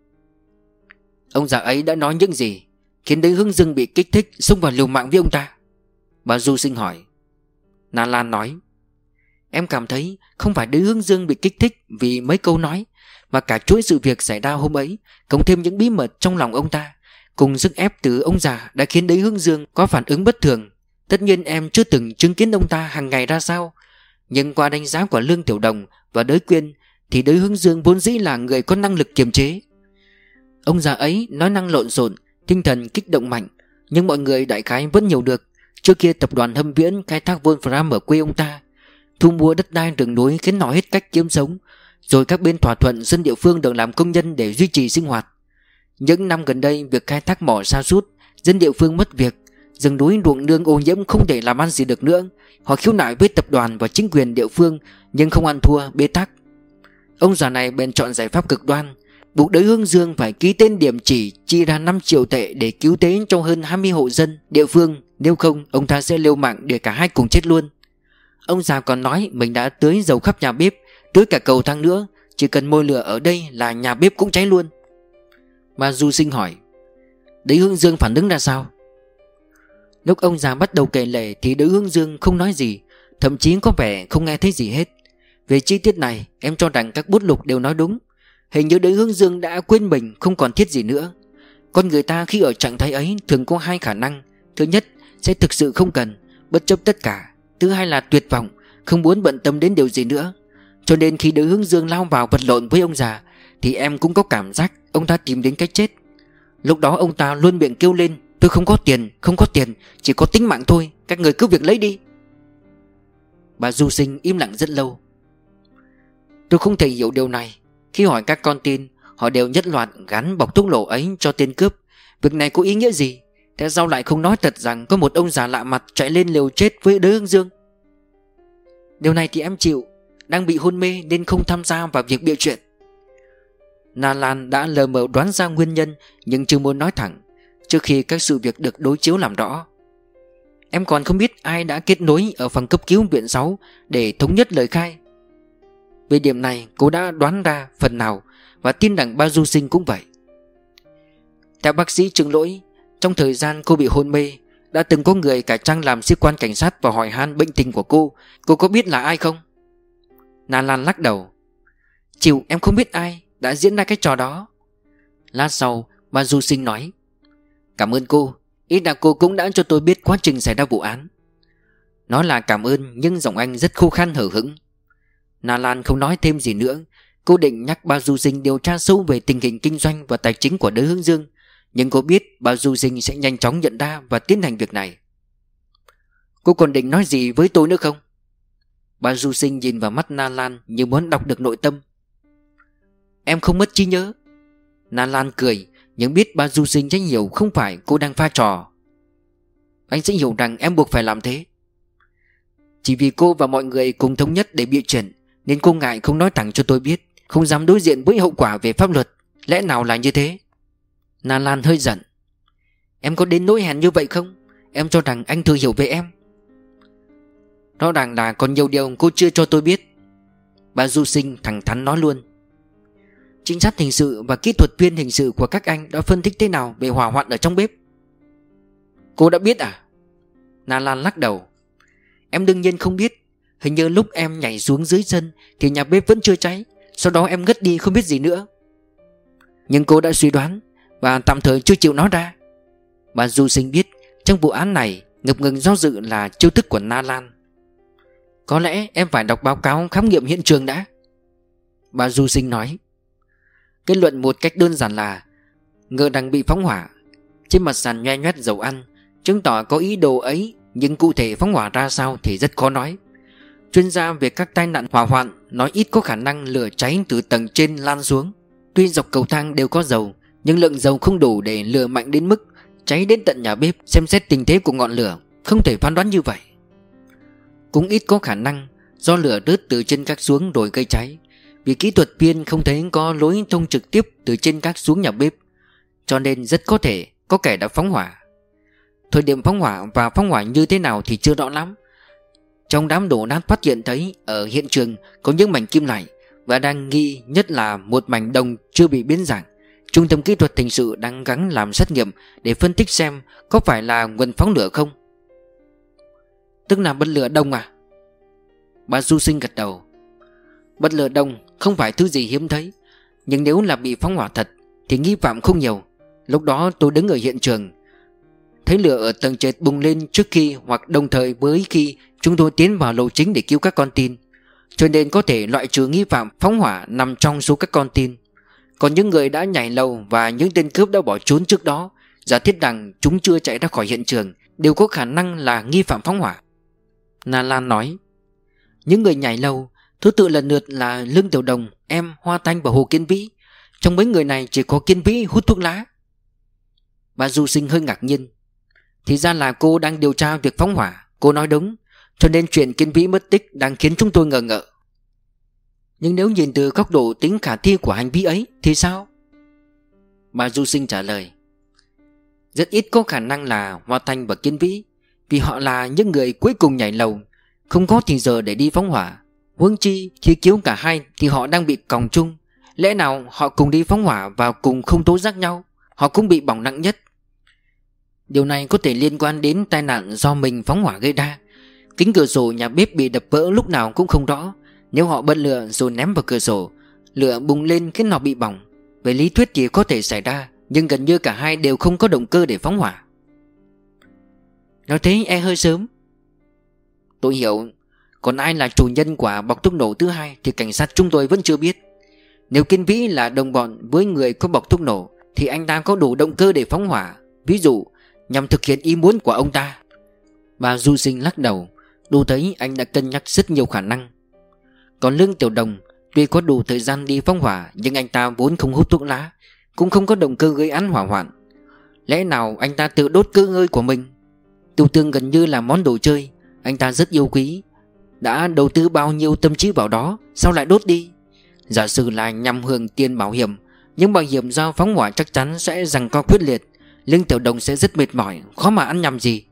Ông già ấy đã nói những gì khiến Đế Hướng Dương bị kích thích xông vào liều mạng với ông ta? Bà Du Sinh hỏi. Na Lan nói. Em cảm thấy không phải Đế Hướng Dương bị kích thích vì mấy câu nói, mà cả chuỗi sự việc xảy ra hôm ấy, cộng thêm những bí mật trong lòng ông ta, cùng sức ép từ ông già đã khiến Đế Hướng Dương có phản ứng bất thường. Tất nhiên em chưa từng chứng kiến ông ta hàng ngày ra sao, nhưng qua đánh giá của Lương Tiểu Đồng và Đới Quyên thì Đế Hướng Dương vốn dĩ là người có năng lực kiềm chế. Ông già ấy nói năng lộn xộn, tinh thần kích động mạnh, nhưng mọi người đại khái vẫn hiểu được. Trước kia tập đoàn Hâm Viễn khai thác Wolfram ở quê ông ta, thu mua đất đai rừng núi khiến nó hết cách kiếm sống, rồi các bên thỏa thuận dân địa phương được làm công nhân để duy trì sinh hoạt. Những năm gần đây việc khai thác mỏ sa sút, dân địa phương mất việc, rừng núi ruộng nương ô nhiễm không thể làm ăn gì được nữa. Họ khiếu nại với tập đoàn và chính quyền địa phương nhưng không ăn thua, bế tắc. Ông già này bèn chọn giải pháp cực đoan, buộc Đới Hướng Dương phải ký tên điểm chỉ chi ra 5 triệu tệ để cứu tế cho hơn 20 hộ dân địa phương, nếu không ông ta sẽ liều mạng để cả hai cùng chết luôn. Ông già còn nói mình đã tưới dầu khắp nhà bếp, tưới cả cầu thang nữa, chỉ cần môi lửa ở đây là nhà bếp cũng cháy luôn. Bà Du Sinh hỏi. Đới Hướng Dương phản ứng ra sao? Lúc ông già bắt đầu kể lể thì Đới Hướng Dương không nói gì, thậm chí có vẻ không nghe thấy gì hết. Về chi tiết này em cho rằng các bút lục đều nói đúng. Hình như Đới Hướng Dương đã quên mình, không còn thiết gì nữa. Con người ta khi ở trạng thái ấy thường có hai khả năng. Thứ nhất sẽ thực sự không cần, bất chấp tất cả. Thứ hai là tuyệt vọng, không muốn bận tâm đến điều gì nữa. Cho nên khi Đới Hướng Dương lao vào vật lộn với ông già thì em cũng có cảm giác ông ta tìm đến cái chết. Lúc đó ông ta luôn miệng kêu lên, tôi không có tiền, không có tiền, chỉ có tính mạng thôi, các người cứ việc lấy đi. Bà Du Sinh im lặng rất lâu. Tôi không thể hiểu điều này. Khi hỏi các con tin, họ đều nhất loạt gắn bọc thuốc nổ ấy cho tên cướp. Việc này có ý nghĩa gì? Tại sao lại không nói thật rằng có một ông già lạ mặt chạy lên liều chết với Đới Hướng Dương? Điều này thì em chịu. Đang bị hôn mê nên không tham gia vào việc bịa chuyện. Na Lan đã lờ mờ đoán ra nguyên nhân nhưng chưa muốn nói thẳng, trước khi các sự việc được đối chiếu làm rõ. Em còn không biết ai đã kết nối ở phòng cấp cứu viện 6 để thống nhất lời khai. Về điểm này cô đã đoán ra phần nào và tin rằng ba Du Sinh cũng vậy. Theo bác sĩ Trương Lỗi, trong thời gian cô bị hôn mê đã từng có người cải trang làm sĩ quan cảnh sát và hỏi han bệnh tình của cô. Cô có biết là ai không? Na Lan lắc đầu. Chịu, em không biết ai đã diễn ra cái trò đó. Lát sau bà Du Sinh nói. Cảm ơn cô, ít là cô cũng đã cho tôi biết quá trình xảy ra vụ án. Nói là cảm ơn nhưng giọng anh rất khô khan hở hững. Na Lan không nói thêm gì nữa. Cô định nhắc bà Du Sinh điều tra sâu về tình hình kinh doanh và tài chính của Đới Hướng Dương, nhưng cô biết bà Du Sinh sẽ nhanh chóng nhận ra và tiến hành việc này. Cô còn định nói gì với tôi nữa không? Bà Du Sinh nhìn vào mắt Na Lan như muốn đọc được nội tâm. Em không mất trí nhớ. Na Lan cười, nhưng biết bà Du Sinh sẽ hiểu không phải cô đang pha trò. Anh sẽ hiểu rằng em buộc phải làm thế. Chỉ vì cô và mọi người cùng thống nhất để bịa chuyện nên cô ngại không nói thẳng cho tôi biết, không dám đối diện với hậu quả về pháp luật. Lẽ nào là như thế? Na Lan hơi giận. Em có đến nỗi hèn như vậy không? Em cho rằng anh thừa hiểu về em. Rõ ràng là còn nhiều điều cô chưa cho tôi biết. Bà Du Sinh thẳng thắn nói luôn. Trinh sát hình sự và kỹ thuật viên hình sự của các anh đã phân tích thế nào về hỏa hoạn ở trong bếp? Cô đã biết à? Na Lan lắc đầu. Em đương nhiên không biết. Hình như lúc em nhảy xuống dưới sân thì nhà bếp vẫn chưa cháy. Sau đó em ngất đi không biết gì nữa. Nhưng cô đã suy đoán và tạm thời chưa chịu nói ra. Bà Du Sinh biết trong vụ án này ngập ngừng do dự là chiêu thức của Na Lan. Có lẽ em phải đọc báo cáo khám nghiệm hiện trường đã. Bà Du Sinh nói. Kết luận một cách đơn giản là ngờ rằng bị phóng hỏa. Trên mặt sàn nhoe nhoét dầu ăn, chứng tỏ có ý đồ ấy, nhưng cụ thể phóng hỏa ra sao thì rất khó nói. Chuyên gia về các tai nạn hỏa hoạn nói ít có khả năng lửa cháy từ tầng trên lan xuống. Tuy dọc cầu thang đều có dầu, nhưng lượng dầu không đủ để lửa mạnh đến mức cháy đến tận nhà bếp. Xem xét tình thế của ngọn lửa, không thể phán đoán như vậy. Cũng ít có khả năng do lửa rớt từ trên các xuống rồi gây cháy, vì kỹ thuật viên không thấy có lối thông trực tiếp từ trên các xuống nhà bếp, cho nên rất có thể có kẻ đã phóng hỏa. Thời điểm phóng hỏa và phóng hỏa như thế nào thì chưa rõ lắm. Trong đám đổ nát phát hiện thấy ở hiện trường có những mảnh kim loại, và đang nghi nhất là một mảnh đồng chưa bị biến dạng. Trung tâm kỹ thuật hình sự đang gắng làm xét nghiệm để phân tích xem có phải là nguồn phóng lửa không. Tức là bật lửa đồng à? Bà Du Sinh gật đầu. Bật lửa đồng không phải thứ gì hiếm thấy, nhưng nếu là bị phóng hỏa thật thì nghi phạm không nhiều. Lúc đó tôi đứng ở hiện trường, thấy lửa ở tầng trệt bùng lên trước khi hoặc đồng thời với khi chúng tôi tiến vào lầu chính để cứu các con tin, cho nên có thể loại trừ nghi phạm phóng hỏa nằm trong số các con tin. Còn những người đã nhảy lầu và những tên cướp đã bỏ trốn trước đó, giả thiết rằng chúng chưa chạy ra khỏi hiện trường, đều có khả năng là nghi phạm phóng hỏa. Na Lan nói. Những người nhảy lầu thứ tự lần lượt là Lương Tiểu Đồng, em, Hoa Thanh và Hồ Kiên Vĩ. Trong mấy người này chỉ có Kiên Vĩ hút thuốc lá. Bà Du Sinh hơi ngạc nhiên. Thì ra là cô đang điều tra việc phóng hỏa. Cô nói đúng, cho nên chuyện Kiên Vĩ mất tích đang khiến chúng tôi ngờ ngợ. Nhưng nếu nhìn từ góc độ tính khả thi của hành vi ấy thì sao? Bà Du Sinh trả lời. Rất ít có khả năng là Hoa Thanh và Kiên Vĩ, vì họ là những người cuối cùng nhảy lầu, không có thì giờ để đi phóng hỏa. Huống chi khi cứu cả hai thì họ đang bị còng chung. Lẽ nào họ cùng đi phóng hỏa và cùng không tố giác nhau? Họ cũng bị bỏng nặng nhất. Điều này có thể liên quan đến tai nạn do mình phóng hỏa gây ra. Kính cửa sổ nhà bếp bị đập vỡ lúc nào cũng không rõ. Nếu họ bật lửa rồi ném vào cửa sổ, lửa bùng lên khiến họ bị bỏng. Về lý thuyết thì có thể xảy ra, nhưng gần như cả hai đều không có động cơ để phóng hỏa. Nói thế e hơi sớm. Tôi hiểu. Còn ai là chủ nhân của bọc thuốc nổ thứ hai thì cảnh sát chúng tôi vẫn chưa biết. Nếu Kiên Vĩ là đồng bọn với người có bọc thuốc nổ thì anh ta có đủ động cơ để phóng hỏa, ví dụ nhằm thực hiện ý muốn của ông ta. Bà Du Sinh lắc đầu. Đủ thấy anh đã cân nhắc rất nhiều khả năng. Còn Lương Tiểu Đồng tuy có đủ thời gian đi phóng hỏa, nhưng anh ta vốn không hút thuốc lá, cũng không có động cơ gây án hỏa hoạn. Lẽ nào anh ta tự đốt cơ ngơi của mình? Tiêu tương gần như là món đồ chơi, anh ta rất yêu quý, đã đầu tư bao nhiêu tâm trí vào đó, sao lại đốt đi? Giả sử là nhằm hưởng tiền bảo hiểm, nhưng bảo hiểm do phóng hỏa chắc chắn sẽ giằng co quyết liệt. Lương Tiểu Đồng sẽ rất mệt mỏi, khó mà ăn nhầm gì.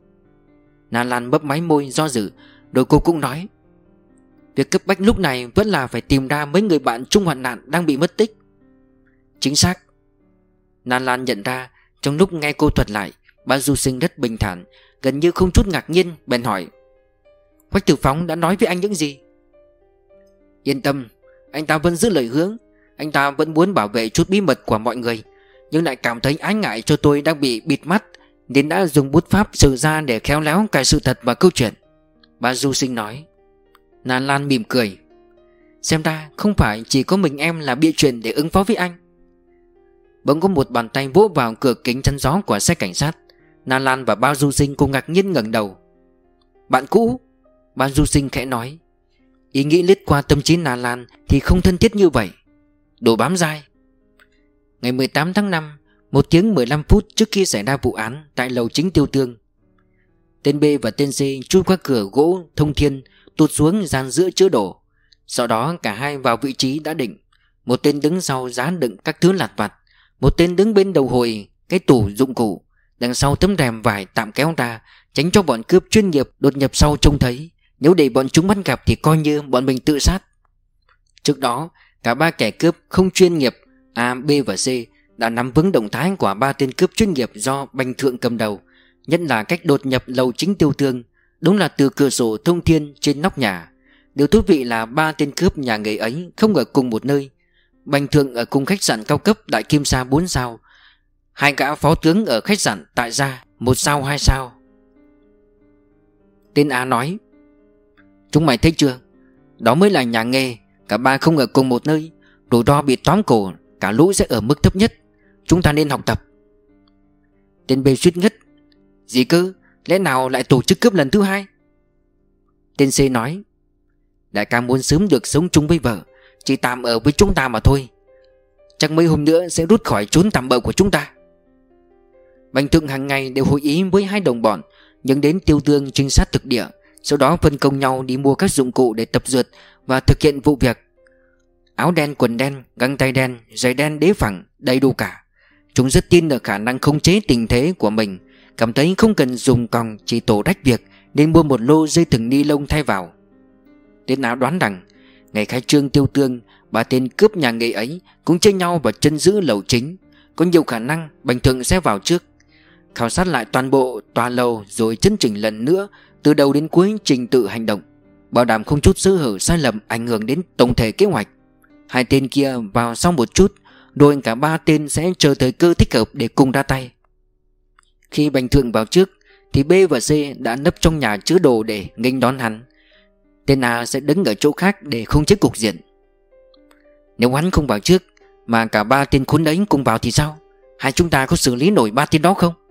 Na Lan bấp máy môi do dự, rồi cô cũng nói. Việc cấp bách lúc này vẫn là phải tìm ra mấy người bạn chung hoạn nạn đang bị mất tích. Chính xác. Na Lan nhận ra trong lúc nghe cô thuật lại, bà Du Sinh rất bình thản, gần như không chút ngạc nhiên, bèn hỏi. Quách Tử Phóng đã nói với anh những gì? Yên tâm, anh ta vẫn giữ lời hứa. Anh ta vẫn muốn bảo vệ chút bí mật của mọi người, nhưng lại cảm thấy ái ngại cho tôi đang bị bịt mắt, nên đã dùng bút pháp sử ra để khéo léo cài sự thật vào câu chuyện, bà Du Sinh nói. Na Lan mỉm cười. Xem ra không phải chỉ có mình em là bịa chuyện để ứng phó với anh. Bỗng có một bàn tay vỗ vào cửa kính chắn gió của xe cảnh sát. Na Lan và bà Du Sinh cùng ngạc nhiên ngẩng đầu. Bạn cũ, bà Du Sinh khẽ nói. Ý nghĩ lướt qua tâm trí Na Lan thì không thân thiết như vậy. Đồ bám dai. Ngày 18 tháng 5, 1 tiếng 15 phút trước khi xảy ra vụ án tại lầu chính Tiêu Tương, tên B và tên C chui qua cửa gỗ thông thiên, tụt xuống gian giữa chứa đổ. Sau đó cả hai vào vị trí đã định. Một tên đứng sau giá đựng các thứ lặt vặt, một tên đứng bên đầu hồi cái tủ dụng cụ, đằng sau tấm rèm vải tạm kéo ra, tránh cho bọn cướp chuyên nghiệp đột nhập sau trông thấy. Nếu để bọn chúng bắt gặp thì coi như bọn mình tự sát. Trước đó cả ba kẻ cướp không chuyên nghiệp A, B và C đã nắm vững động thái của ba tên cướp chuyên nghiệp do Bành Thượng cầm đầu, nhất là cách đột nhập lầu chính Tiêu Tương, đúng là từ cửa sổ thông thiên trên nóc nhà. Điều thú vị là ba tên cướp nhà nghề ấy không ở cùng một nơi. Bành Thượng ở cùng khách sạn cao cấp Đại Kim Sa 4 sao, hai gã phó tướng ở khách sạn Tại Gia 1 sao 2 sao. Tên A nói. Chúng mày thấy chưa, đó mới là nhà nghề. Cả ba không ở cùng một nơi, rủi ro bị tóm cổ, cả lũ sẽ ở mức thấp nhất. Chúng ta nên học tập. Tên B suýt ngất. Gì cơ, lẽ nào lại tổ chức cướp lần thứ hai? Tên C nói. Đại ca muốn sớm được sống chung với vợ, chỉ tạm ở với chúng ta mà thôi. Chắc mấy hôm nữa sẽ rút khỏi chốn tạm bợ của chúng ta. Bành Thượng hàng ngày đều hội ý với hai đồng bọn, nhưng đến Tiêu Tương trinh sát thực địa, sau đó phân công nhau đi mua các dụng cụ để tập dượt và thực hiện vụ việc. Áo đen, quần đen, găng tay đen, giày đen đế phẳng, đầy đủ cả. Chúng rất tin ở khả năng khống chế tình thế của mình, cảm thấy không cần dùng còng, chỉ tổ rách việc, nên mua một lô dây thừng ni lông thay vào. Tên Áo đoán rằng Ngày khai trương tiêu tương, ba tên cướp nhà nghề ấy cũng chơi nhau vào chân giữ lầu chính. Có nhiều khả năng Bành Thượng sẽ vào trước. Khảo sát lại toàn bộ tòa lầu rồi chấn chỉnh lần nữa từ đầu đến cuối trình tự hành động, bảo đảm không chút sơ hở sai lầm ảnh hưởng đến tổng thể kế hoạch. Hai tên kia vào sau một chút, rồi cả ba tên sẽ chờ thời cơ thích hợp để cùng ra tay. Khi Bành Thượng vào trước thì B và C đã nấp trong nhà chứa đồ để nghênh đón hắn. Tên A sẽ đứng ở chỗ khác để không chế cục diện. Nếu hắn không vào trước mà cả ba tên khốn ấy cùng vào thì sao? Hai chúng ta có xử lý nổi ba tên đó không?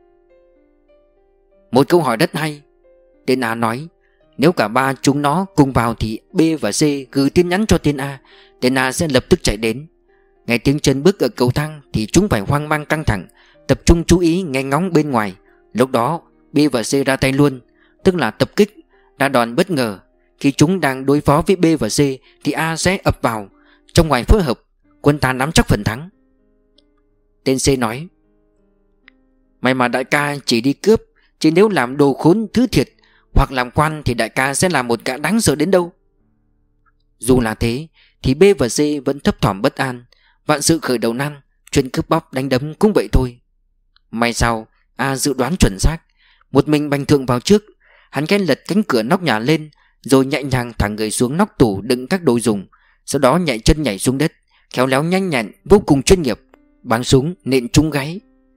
Một câu hỏi rất hay. Tên A nói, nếu cả ba chúng nó cùng vào thì B và C gửi tin nhắn cho tên A. Tên A sẽ lập tức chạy đến. Nghe tiếng chân bước ở cầu thang thì chúng phải hoang mang căng thẳng, tập trung chú ý nghe ngóng bên ngoài. Lúc đó B và C ra tay luôn, tức là tập kích, đá đòn bất ngờ. Khi chúng đang đối phó với B và C thì A sẽ ập vào, trong ngoài phối hợp, quân ta nắm chắc phần thắng. Tên C nói, may mà đại ca chỉ đi cướp, chứ nếu làm đồ khốn thứ thiệt hoặc làm quan thì đại ca sẽ là một gã đáng sợ đến đâu. Dù là thế thì B và C vẫn thấp thỏm bất an. Vạn sự khởi đầu nan, chuyện cướp bóc đánh đấm cũng vậy thôi. May sao A dự đoán chuẩn xác. Một mình Bành Thượng vào trước. Hắn khẽ lật cánh cửa nóc nhà lên, rồi nhẹ nhàng thả người xuống nóc tủ đựng các đồ dùng. Sau đó nhảy chân nhảy xuống đất, khéo léo nhanh nhẹn, vô cùng chuyên nghiệp. Bắn súng nện trúng gáy.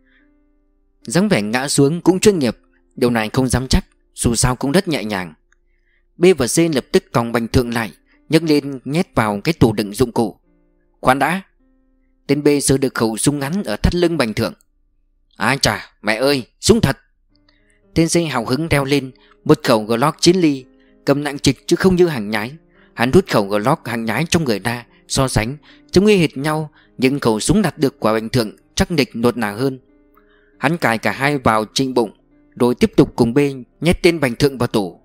dáng vẻ ngã xuống cũng chuyên nghiệp. Điều này không dám chắc, dù sao cũng rất nhẹ nhàng. B và C lập tức còng Bành Thượng lại, nhấc lên nhét vào cái tủ đựng dụng cụ. Khoan đã. Tên B giơ được khẩu súng ngắn ở thắt lưng Bành Thượng. Ai chà, mẹ ơi, súng thật. Tên C hào hứng đeo lên một khẩu Glock 9 ly, cầm nặng trịch chứ không như hàng nhái. Hắn rút khẩu Glock hàng nhái trong người ra, so sánh trông y hệt nhau, nhưng khẩu súng đạt được của Bành Thượng chắc nịch nột nà hơn. Hắn cài cả hai vào trên bụng, rồi tiếp tục cùng B nhét tên Bành Thượng vào tủ.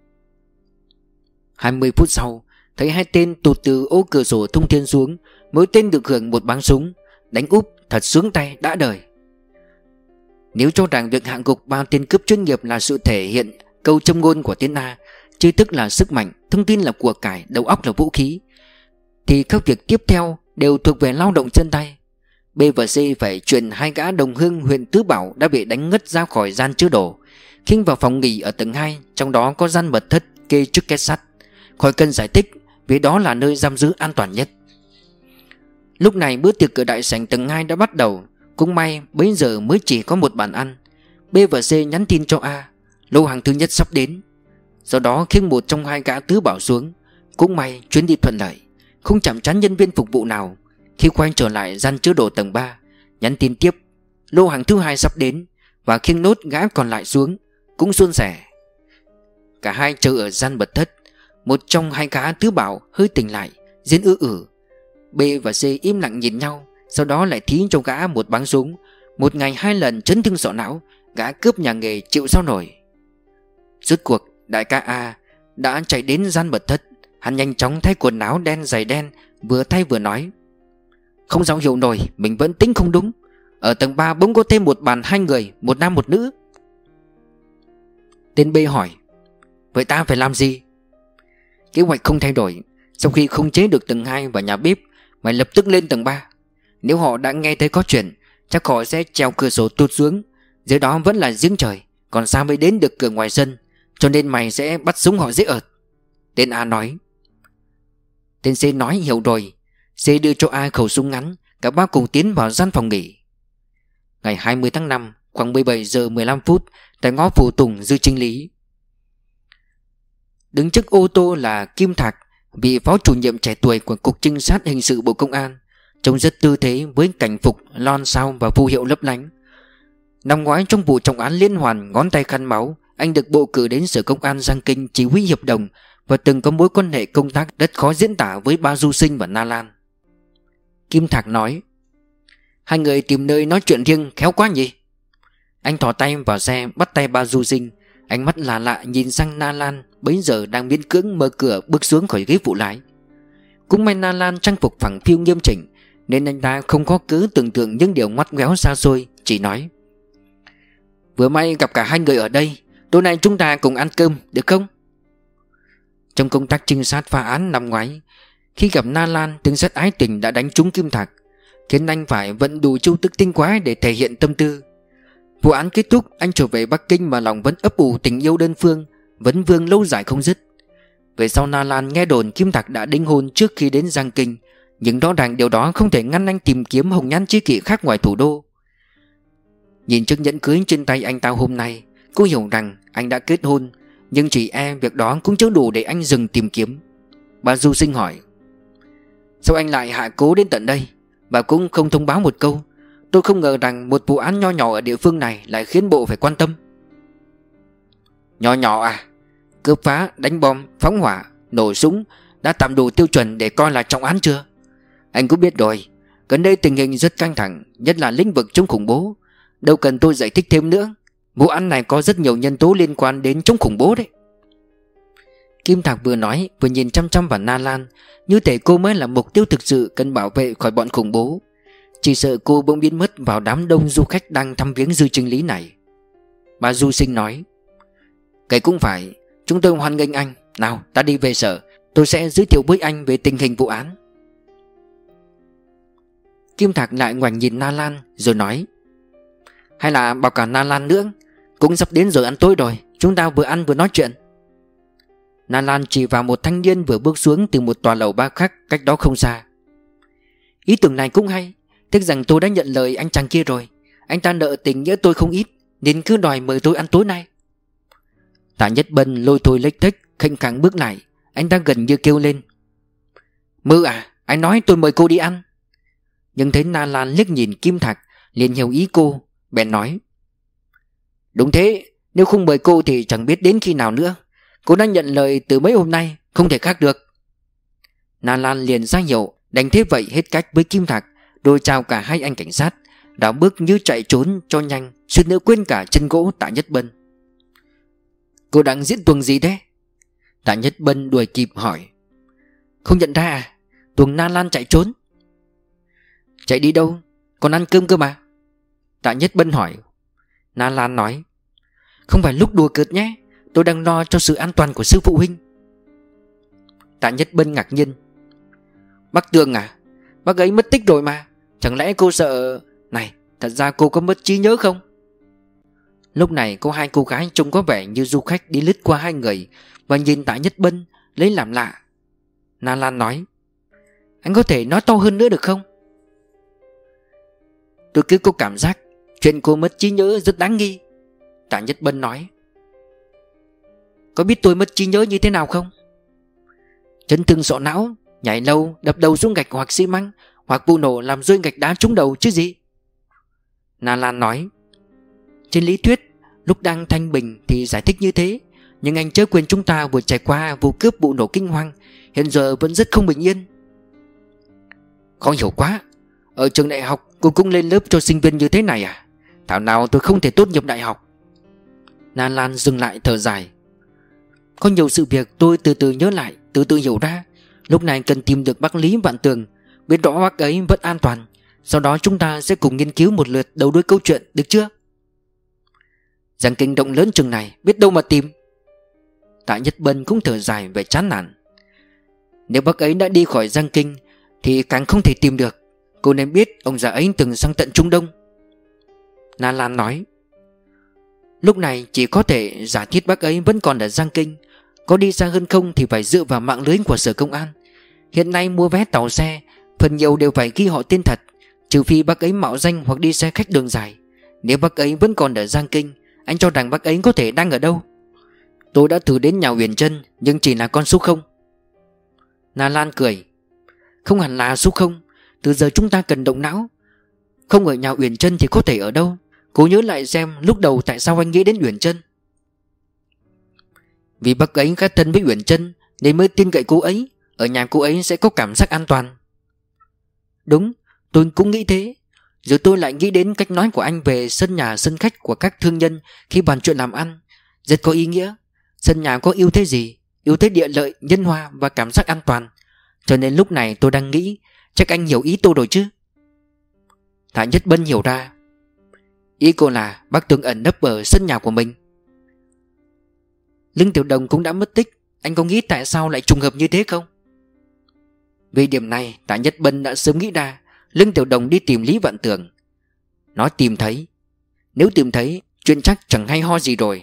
20 phút sau, thấy hai tên tụt từ ô cửa sổ thông thiên xuống, mỗi tên được hưởng một báng súng. Đánh úp thật sướng tay đã đời. Nếu cho rằng việc hạ gục ba tên cướp chuyên nghiệp là sự thể hiện câu châm ngôn của tên A, tri thức là sức mạnh, thông tin là của cải, đầu óc là vũ khí, thì các việc tiếp theo đều thuộc về lao động chân tay. B và C phải chuyển hai gã đồng hương huyện Tứ Bảo đã bị đánh ngất ra khỏi gian chứa đồ, khinh vào phòng nghỉ ở tầng 2, trong đó có gian mật thất kê trước két sắt. Khỏi cần giải thích, vì đó là nơi giam giữ an toàn nhất. Lúc này bữa tiệc ở đại sảnh tầng 2 đã bắt đầu. Cũng may bấy giờ mới chỉ có một bàn ăn. B và C nhắn tin cho A, lô hàng thứ nhất sắp đến. Sau đó khiêng một trong hai gã Tứ Bảo xuống. Cũng may chuyến đi thuận lợi, không chạm trán nhân viên phục vụ nào. Khi quay trở lại gian chứa đồ tầng 3, nhắn tin tiếp, lô hàng thứ hai sắp đến, và khiêng nốt gã còn lại xuống, cũng suôn sẻ. Cả hai chờ ở gian mật thất. Một trong hai gã Tứ Bảo hơi tỉnh lại, diễn ử. B và C im lặng nhìn nhau, sau đó lại thí cho gã một báng súng. Một ngày 2 lần chấn thương sọ não, gã cướp nhà nghề chịu sao nổi. Rốt cuộc đại ca A đã chạy đến gian mật thất. Hắn nhanh chóng thay quần áo đen giày đen, vừa thay vừa nói, không sao hiểu nổi, mình vẫn tính không đúng. Ở tầng 3 bỗng có thêm một bàn 2 người, một nam một nữ. Tên B hỏi, vậy ta phải làm gì? Kế hoạch không thay đổi. Sau khi khống chế được tầng 2 và nhà bếp, mày lập tức lên tầng 3. Nếu họ đã nghe thấy có chuyện, chắc họ sẽ trèo cửa sổ tụt xuống. Dưới đó vẫn là giếng trời, còn sao mới đến được cửa ngoài sân, cho nên mày sẽ bắt sống họ dễ ợt. Tên A nói. Tên C nói hiểu rồi. C đưa cho A khẩu súng ngắn. Cả ba cùng tiến vào gian phòng nghỉ. Ngày 20 tháng 5, khoảng 17 giờ 15 phút, tại ngõ Phủ Tùng, Dư Chinh Lý. Đứng trước ô tô là Kim Thạc, vị phó chủ nhiệm trẻ tuổi của Cục Trinh sát Hình sự Bộ Công an, trông rất tư thế với cảnh phục, lon sao và phù hiệu lấp lánh. Năm ngoái trong vụ trọng án liên hoàn ngón tay khăn máu, anh được bộ cử đến Sở Công an Giang Kinh chỉ huy hiệp đồng và từng có mối quan hệ công tác rất khó diễn tả với Ba Du Sinh và Na Lan. Kim Thạc nói, hai người tìm nơi nói chuyện riêng khéo quá nhỉ? Anh thò tay vào xe bắt tay Ba Du Sinh, ánh mắt lạ lạ nhìn sang Na Lan, bấy giờ đang miễn cưỡng mở cửa bước xuống khỏi ghế phụ lái. Cũng may Na Lan trang phục phẳng phiu nghiêm chỉnh, nên anh ta không có cớ tưởng tượng những điều ngoắt ngoéo xa xôi, chỉ nói, vừa may gặp cả hai người ở đây, tối nay chúng ta cùng ăn cơm được không? Trong công tác trinh sát phá án năm ngoái, Khi gặp Na Lan, tiếng sét ái tình đã đánh trúng Kim Thạc, khiến anh phải vận đủ chiêu thức tinh quái để thể hiện tâm tư. Vụ án kết thúc, anh trở về Bắc Kinh mà lòng vẫn ấp ủ tình yêu đơn phương, vấn vương lâu dài không dứt. Về sau Na Lan nghe đồn Kim Thạc đã đính hôn trước khi đến Giang Kinh, nhưng rõ ràng điều đó không thể ngăn anh tìm kiếm hồng nhan tri kỷ khác ngoài thủ đô. Nhìn chiếc nhẫn cưới trên tay anh ta hôm nay, cô hiểu rằng anh đã kết hôn, nhưng chỉ việc đó cũng chưa đủ để anh dừng tìm kiếm. Bà Du Sinh hỏi: sao anh lại hạ cố đến tận đây? Bà cũng không thông báo một câu. Tôi không ngờ rằng một vụ án nho nhỏ ở địa phương này lại khiến bộ phải quan tâm. Nho nhỏ à? Cướp phá, đánh bom, phóng hỏa, nổ súng đã tạm đủ tiêu chuẩn để coi là trọng án chưa? Anh cũng biết rồi, gần đây tình hình rất căng thẳng, nhất là lĩnh vực chống khủng bố. Đâu cần tôi giải thích thêm nữa. Vụ án này có rất nhiều nhân tố liên quan đến chống khủng bố đấy. Kim Thạc vừa nói vừa nhìn chăm chăm vào Na Lan, như thể cô mới là mục tiêu thực sự cần bảo vệ khỏi bọn khủng bố. Chỉ sợ cô bỗng biến mất vào đám đông du khách đang thăm viếng dư Trinh Lý này. Bà Du Sinh nói: cái cũng phải, chúng tôi hoan nghênh anh. Nào ta đi về sở, tôi sẽ giới thiệu với anh về tình hình vụ án. Kim Thạc lại ngoảnh nhìn Na Lan rồi nói: hay là bảo cả Na Lan nữa, cũng sắp đến giờ ăn tối rồi, chúng ta vừa ăn vừa nói chuyện. Na Lan chỉ vào một thanh niên vừa bước xuống từ một tòa lầu ba khác cách đó không xa. Ý tưởng này cũng hay, tiếc rằng tôi đã nhận lời anh chàng kia rồi. Anh ta nợ tình nghĩa tôi không ít, nên cứ đòi mời tôi ăn tối nay. Tạ Nhất Bân lôi thôi lếch thếch khệnh khàng bước lại. Anh ta gần như kêu lên: mơ à, anh nói tôi mời cô đi ăn. Nhưng thấy Na Lan liếc nhìn Kim Thạc, liền hiểu ý cô, bèn nói: đúng thế, nếu không mời cô thì chẳng biết đến khi nào nữa. Cô đã nhận lời từ mấy hôm nay, không thể khác được. Na Lan liền ra hiệu, đành thế vậy hết cách với Kim Thạc, rồi chào cả hai anh cảnh sát, đảo bước như chạy trốn cho nhanh, suýt nữa quên cả chân gỗ Tạ Nhất Bân. Cô đang diễn tuồng gì thế? Tạ Nhất Bân đuổi kịp hỏi: không nhận ra à? Tuồng Na Lan chạy trốn. Chạy đi đâu? Còn ăn cơm cơ mà. Tạ Nhất Bân hỏi. Na Lan nói: không phải lúc đùa cợt nhé, tôi đang lo cho sự an toàn của sư phụ huynh. Tạ Nhất Bân ngạc nhiên: bác Tường à? Bác ấy mất tích rồi mà, chẳng lẽ cô sợ... Này, thật ra cô có mất trí nhớ không? Lúc này có hai cô gái trông có vẻ như du khách đi lướt qua hai người và nhìn Tạ Nhất Bân lấy làm lạ. Na Lan nói: anh có thể nói to hơn nữa được không? Tôi cứ có cảm giác chuyện cô mất trí nhớ rất đáng nghi. Tạ Nhất Bân nói: có biết tôi mất trí nhớ như thế nào không? Chấn thương sọ não, nhảy lâu, đập đầu xuống gạch hoặc xi măng, hoặc vụ nổ làm rơi gạch đá trúng đầu chứ gì. Na Lan nói: trên lý thuyết, lúc đang thanh bình thì giải thích như thế, nhưng anh chớ quên chúng ta vừa trải qua vụ cướp vụ nổ kinh hoàng, hiện giờ vẫn rất không bình yên. Khó hiểu quá. Ở trường đại học cô cũng lên lớp cho sinh viên như thế này à? Thảo nào tôi không thể tốt nghiệp đại học. Na Lan dừng lại thở dài: có nhiều sự việc tôi từ từ nhớ lại, từ từ hiểu ra. Lúc này cần tìm được bác Lý Vạn Tường, biết rõ bác ấy vẫn an toàn. Sau đó chúng ta sẽ cùng nghiên cứu một lượt đầu đuôi câu chuyện, được chưa? Giang Kinh rộng lớn chừng này, biết đâu mà tìm. Tạ Nhất Bân cũng thở dài về chán nản. Nếu bác ấy đã đi khỏi Giang Kinh thì càng không thể tìm được. Cô nên biết ông già ấy từng sang tận Trung Đông. Na Lan nói: lúc này chỉ có thể giả thiết bác ấy vẫn còn ở Giang Kinh. Có đi xa hơn không thì phải dựa vào mạng lưới của Sở Công an. Hiện nay mua vé tàu xe phần nhiều đều phải ghi họ tên thật, trừ phi bác ấy mạo danh hoặc đi xe khách đường dài. Nếu bác ấy vẫn còn ở Giang Kinh, anh cho rằng bác ấy có thể đang ở đâu? Tôi đã thử đến nhà Huyền Trân, nhưng chỉ là con số 0. Na Lan cười: không hẳn là số 0. Từ giờ chúng ta cần động não. Không ở nhà Huyền Trân thì có thể ở đâu? Cố nhớ lại xem lúc đầu tại sao anh nghĩ đến Huyền Trân. Vì bác ấy khá thân với Huyền Trân nên mới tin cậy cô ấy. Ở nhà cô ấy sẽ có cảm giác an toàn. Đúng, tôi cũng nghĩ thế. Giờ tôi lại nghĩ đến cách nói của anh về sân nhà sân khách của các thương nhân khi bàn chuyện làm ăn. Rất có ý nghĩa. Sân nhà có ưu thế gì? Ưu thế địa lợi, nhân hòa và cảm giác an toàn. Cho nên lúc này tôi đang nghĩ chắc anh hiểu ý tôi rồi chứ. Tạ Nhất Bân hiểu ra. Ý cô là bác Tường ẩn nấp ở sân nhà của mình. Lương Tiểu Đồng cũng đã mất tích. Anh có nghĩ tại sao lại trùng hợp như thế không? Vì điểm này Tạ Nhất Bân đã sớm nghĩ ra. Lương Tiểu Đồng đi tìm Lý Vạn Tường. Nó tìm thấy. Nếu tìm thấy, chuyện chắc chẳng hay ho gì rồi.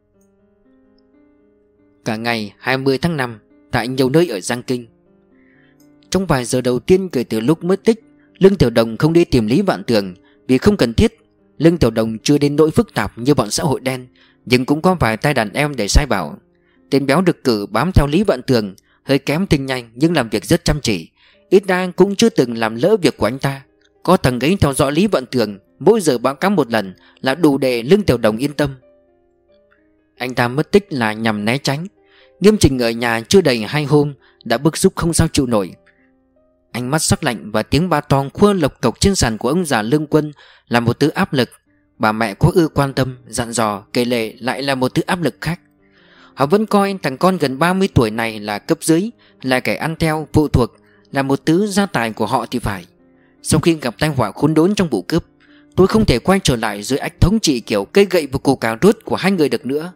Cả ngày 20 tháng 5 tại nhiều nơi ở Giang Kinh. Trong vài giờ đầu tiên kể từ lúc mất tích, Lương Tiểu Đồng không đi tìm Lý Vạn Tường vì không cần thiết. Lương Tiểu Đồng chưa đến nỗi phức tạp như bọn xã hội đen, nhưng cũng có vài tay đàn em để sai bảo. Tên béo được cử bám theo Lý Vạn Tường, hơi kém tinh nhanh nhưng làm việc rất chăm chỉ. Ít ra cũng chưa từng làm lỡ việc của anh ta. Có thằng ấy theo dõi Lý Vạn Tường, mỗi giờ báo cáo một lần là đủ để Lương Tiểu Đồng yên tâm. Anh ta mất tích là nhằm né tránh. Nghiêm Trình ở nhà chưa đầy 2 hôm đã bức xúc không sao chịu nổi. Ánh mắt sắc lạnh và tiếng ba toang khua lộc cộc trên sàn của ông già Lương Quân là một thứ áp lực. Bà mẹ có ư quan tâm, dặn dò, kể lể lại là một thứ áp lực khác. Họ vẫn coi thằng con gần 30 tuổi này là cấp dưới, là kẻ ăn theo, phụ thuộc, là một thứ gia tài của họ thì phải. Sau khi gặp tai họa khốn đốn trong vụ cướp, tôi không thể quay trở lại dưới ách thống trị kiểu cây gậy và củ cà rốt của hai người được nữa.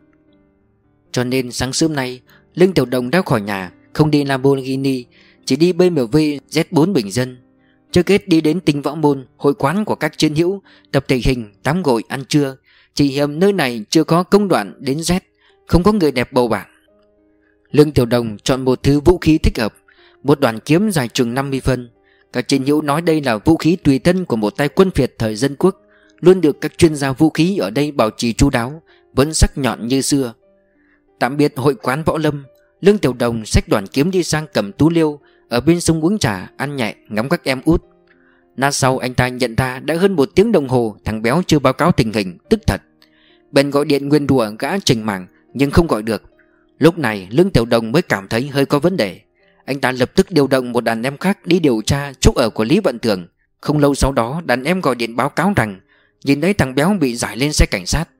Cho nên sáng sớm nay, Lương Tiểu Đồng ra khỏi nhà, không đi Lamborghini, chỉ đi BMW Z4 bình dân. Trước hết đi đến Tinh Võ Môn, hội quán của các chiến hữu, tập thể hình, tắm gội, ăn trưa. Chỉ hiếm nơi này chưa có công đoạn đến Z, không có người đẹp bầu bạn. Lương Tiểu Đồng chọn một thứ vũ khí thích hợp, một đoạn kiếm dài chừng 50 phân. Các chiến hữu nói đây là vũ khí tùy thân của một tay quân Việt thời Dân Quốc, luôn được các chuyên gia vũ khí ở đây bảo trì chu đáo, vẫn sắc nhọn như xưa. Tạm biệt hội quán võ lâm, Lương Tiểu Đồng xách đoạn kiếm đi sang Cẩm Tú Liêu, ở bên sông uống trà, ăn nhẹ, ngắm các em út. Lát sau anh ta nhận ra đã hơn 1 tiếng đồng hồ thằng béo chưa báo cáo tình hình, tức thật. Bèn gọi điện nguyên đùa gã Trình Mảng nhưng không gọi được. Lúc này Lương Tiểu Đồng mới cảm thấy hơi có vấn đề. Anh ta lập tức điều động một đàn em khác đi điều tra chỗ ở của Lý Vạn Tường. Không lâu sau đó đàn em gọi điện báo cáo rằng nhìn thấy thằng béo bị giải lên xe cảnh sát.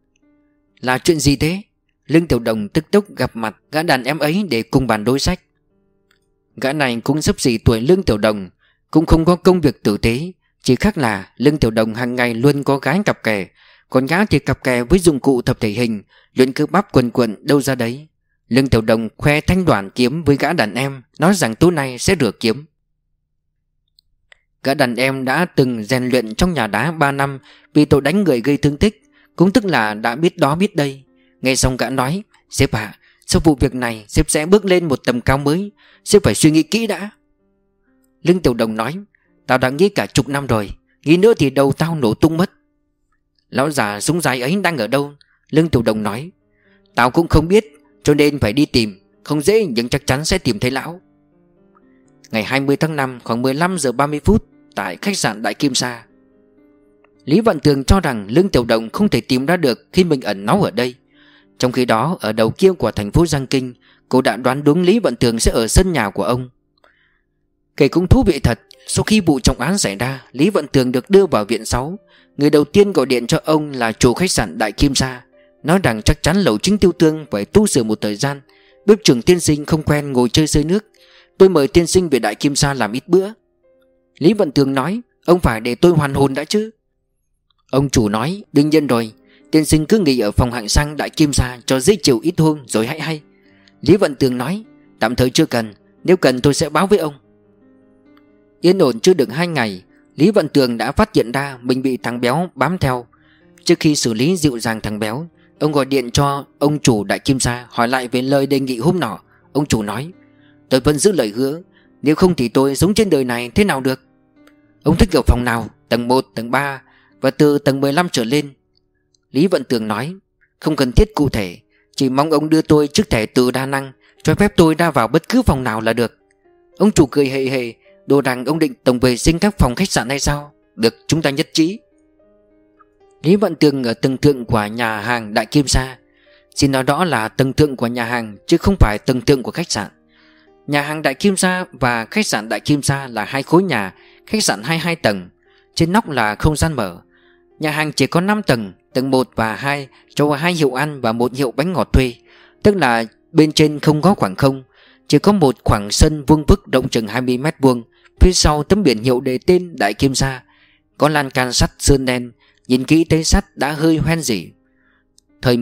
Là chuyện gì thế? Lương Tiểu Đồng tức tốc gặp mặt gã đàn em ấy để cùng bàn đối sách. Gã này cũng xấp xỉ tuổi Lương Tiểu Đồng, cũng không có công việc tử tế. Chỉ khác là Lương Tiểu Đồng hàng ngày luôn có gái cặp kè, còn gã thì cặp kè với dụng cụ tập thể hình, luyện cơ bắp quần quần đâu ra đấy. Lương Tiểu Đồng khoe thanh đoạn kiếm với gã đàn em, nói rằng tối nay sẽ rửa kiếm. Gã đàn em đã từng rèn luyện trong nhà đá 3 năm vì tội đánh người gây thương tích, cũng tức là đã biết đó biết đây. Nghe xong gã nói: "Sếp ạ, sau vụ việc này sếp sẽ bước lên một tầm cao mới, sếp phải suy nghĩ kỹ đã." Lương Tiểu Đồng nói: "Tao đã nghĩ cả chục năm rồi, nghĩ nữa thì đầu tao nổ tung mất." "Lão già súng dài ấy đang ở đâu?" Lương Tiểu Đồng nói: "Tao cũng không biết, cho nên phải đi tìm. Không dễ nhưng chắc chắn sẽ tìm thấy lão." Ngày 20 tháng 5 khoảng 15 giờ 30 phút tại khách sạn Đại Kim Sa. Lý Vạn Tường cho rằng Lương Tiểu Đồng không thể tìm ra được khi mình ẩn náu ở đây. Trong khi đó ở đầu kia của thành phố Giang Kinh, cô đã đoán đúng Lý Vạn Tường sẽ ở sân nhà của ông. Kể cũng thú vị thật, sau khi vụ trọng án xảy ra, Lý Vạn Tường được đưa vào viện 6. Người đầu tiên gọi điện cho ông là chủ khách sạn Đại Kim Sa, nói rằng chắc chắn lẩu chính Tiêu Tương phải tu sửa một thời gian. Bếp trưởng tiên sinh không quen ngồi chơi xơi nước, tôi mời tiên sinh về Đại Kim Sa làm ít bữa. Lý Vạn Tường nói: "Ông phải để tôi hoàn hồn đã chứ." Ông chủ nói: "Đương nhiên rồi, tiên sinh cứ nghỉ ở phòng hạng sang Đại Kim Sa cho dễ chịu ít hôm rồi hãy hay." Lý Vạn Tường nói: "Tạm thời chưa cần, nếu cần tôi sẽ báo với ông." Yên ổn chưa được 2 ngày, Lý Vạn Tường đã phát hiện ra mình bị thằng béo bám theo. Trước khi xử lý dịu dàng thằng béo, ông gọi điện cho ông chủ Đại Kim Sa hỏi lại về lời đề nghị hôm nọ. Ông chủ nói: "Tôi vẫn giữ lời hứa, nếu không thì tôi sống trên đời này thế nào được." "Ông thích ở phòng nào? Tầng 1, tầng 3 và từ tầng 15 trở lên?" Lý Vạn Tường nói: "Không cần thiết cụ thể, chỉ mong ông đưa tôi chiếc thẻ từ đa năng, cho phép tôi ra vào bất cứ phòng nào là được." Ông chủ cười hề hề, đồ rằng ông định tổng vệ sinh các phòng khách sạn hay sao? "Được, chúng ta nhất trí." Lý Vạn Tường ở tầng thượng của nhà hàng Đại Kim Sa. Xin nói rõ là tầng thượng của nhà hàng chứ không phải tầng thượng của khách sạn. Nhà hàng Đại Kim Sa và khách sạn Đại Kim Sa là 2 khối nhà, khách sạn 22 tầng. Trên nóc là không gian mở. Nhà hàng chỉ có 5 tầng, tầng 1 và 2 cho 2 hiệu ăn và 1 hiệu bánh ngọt thuê. Tức là bên trên không có khoảng không, chỉ có một khoảng sân vuông vức rộng chừng 20 mét vuông. Phía sau tấm biển hiệu đề tên Đại Kim Sa, có lan can sắt sơn đen, nhìn kỹ thấy sắt đã hơi hoen rỉ. Thời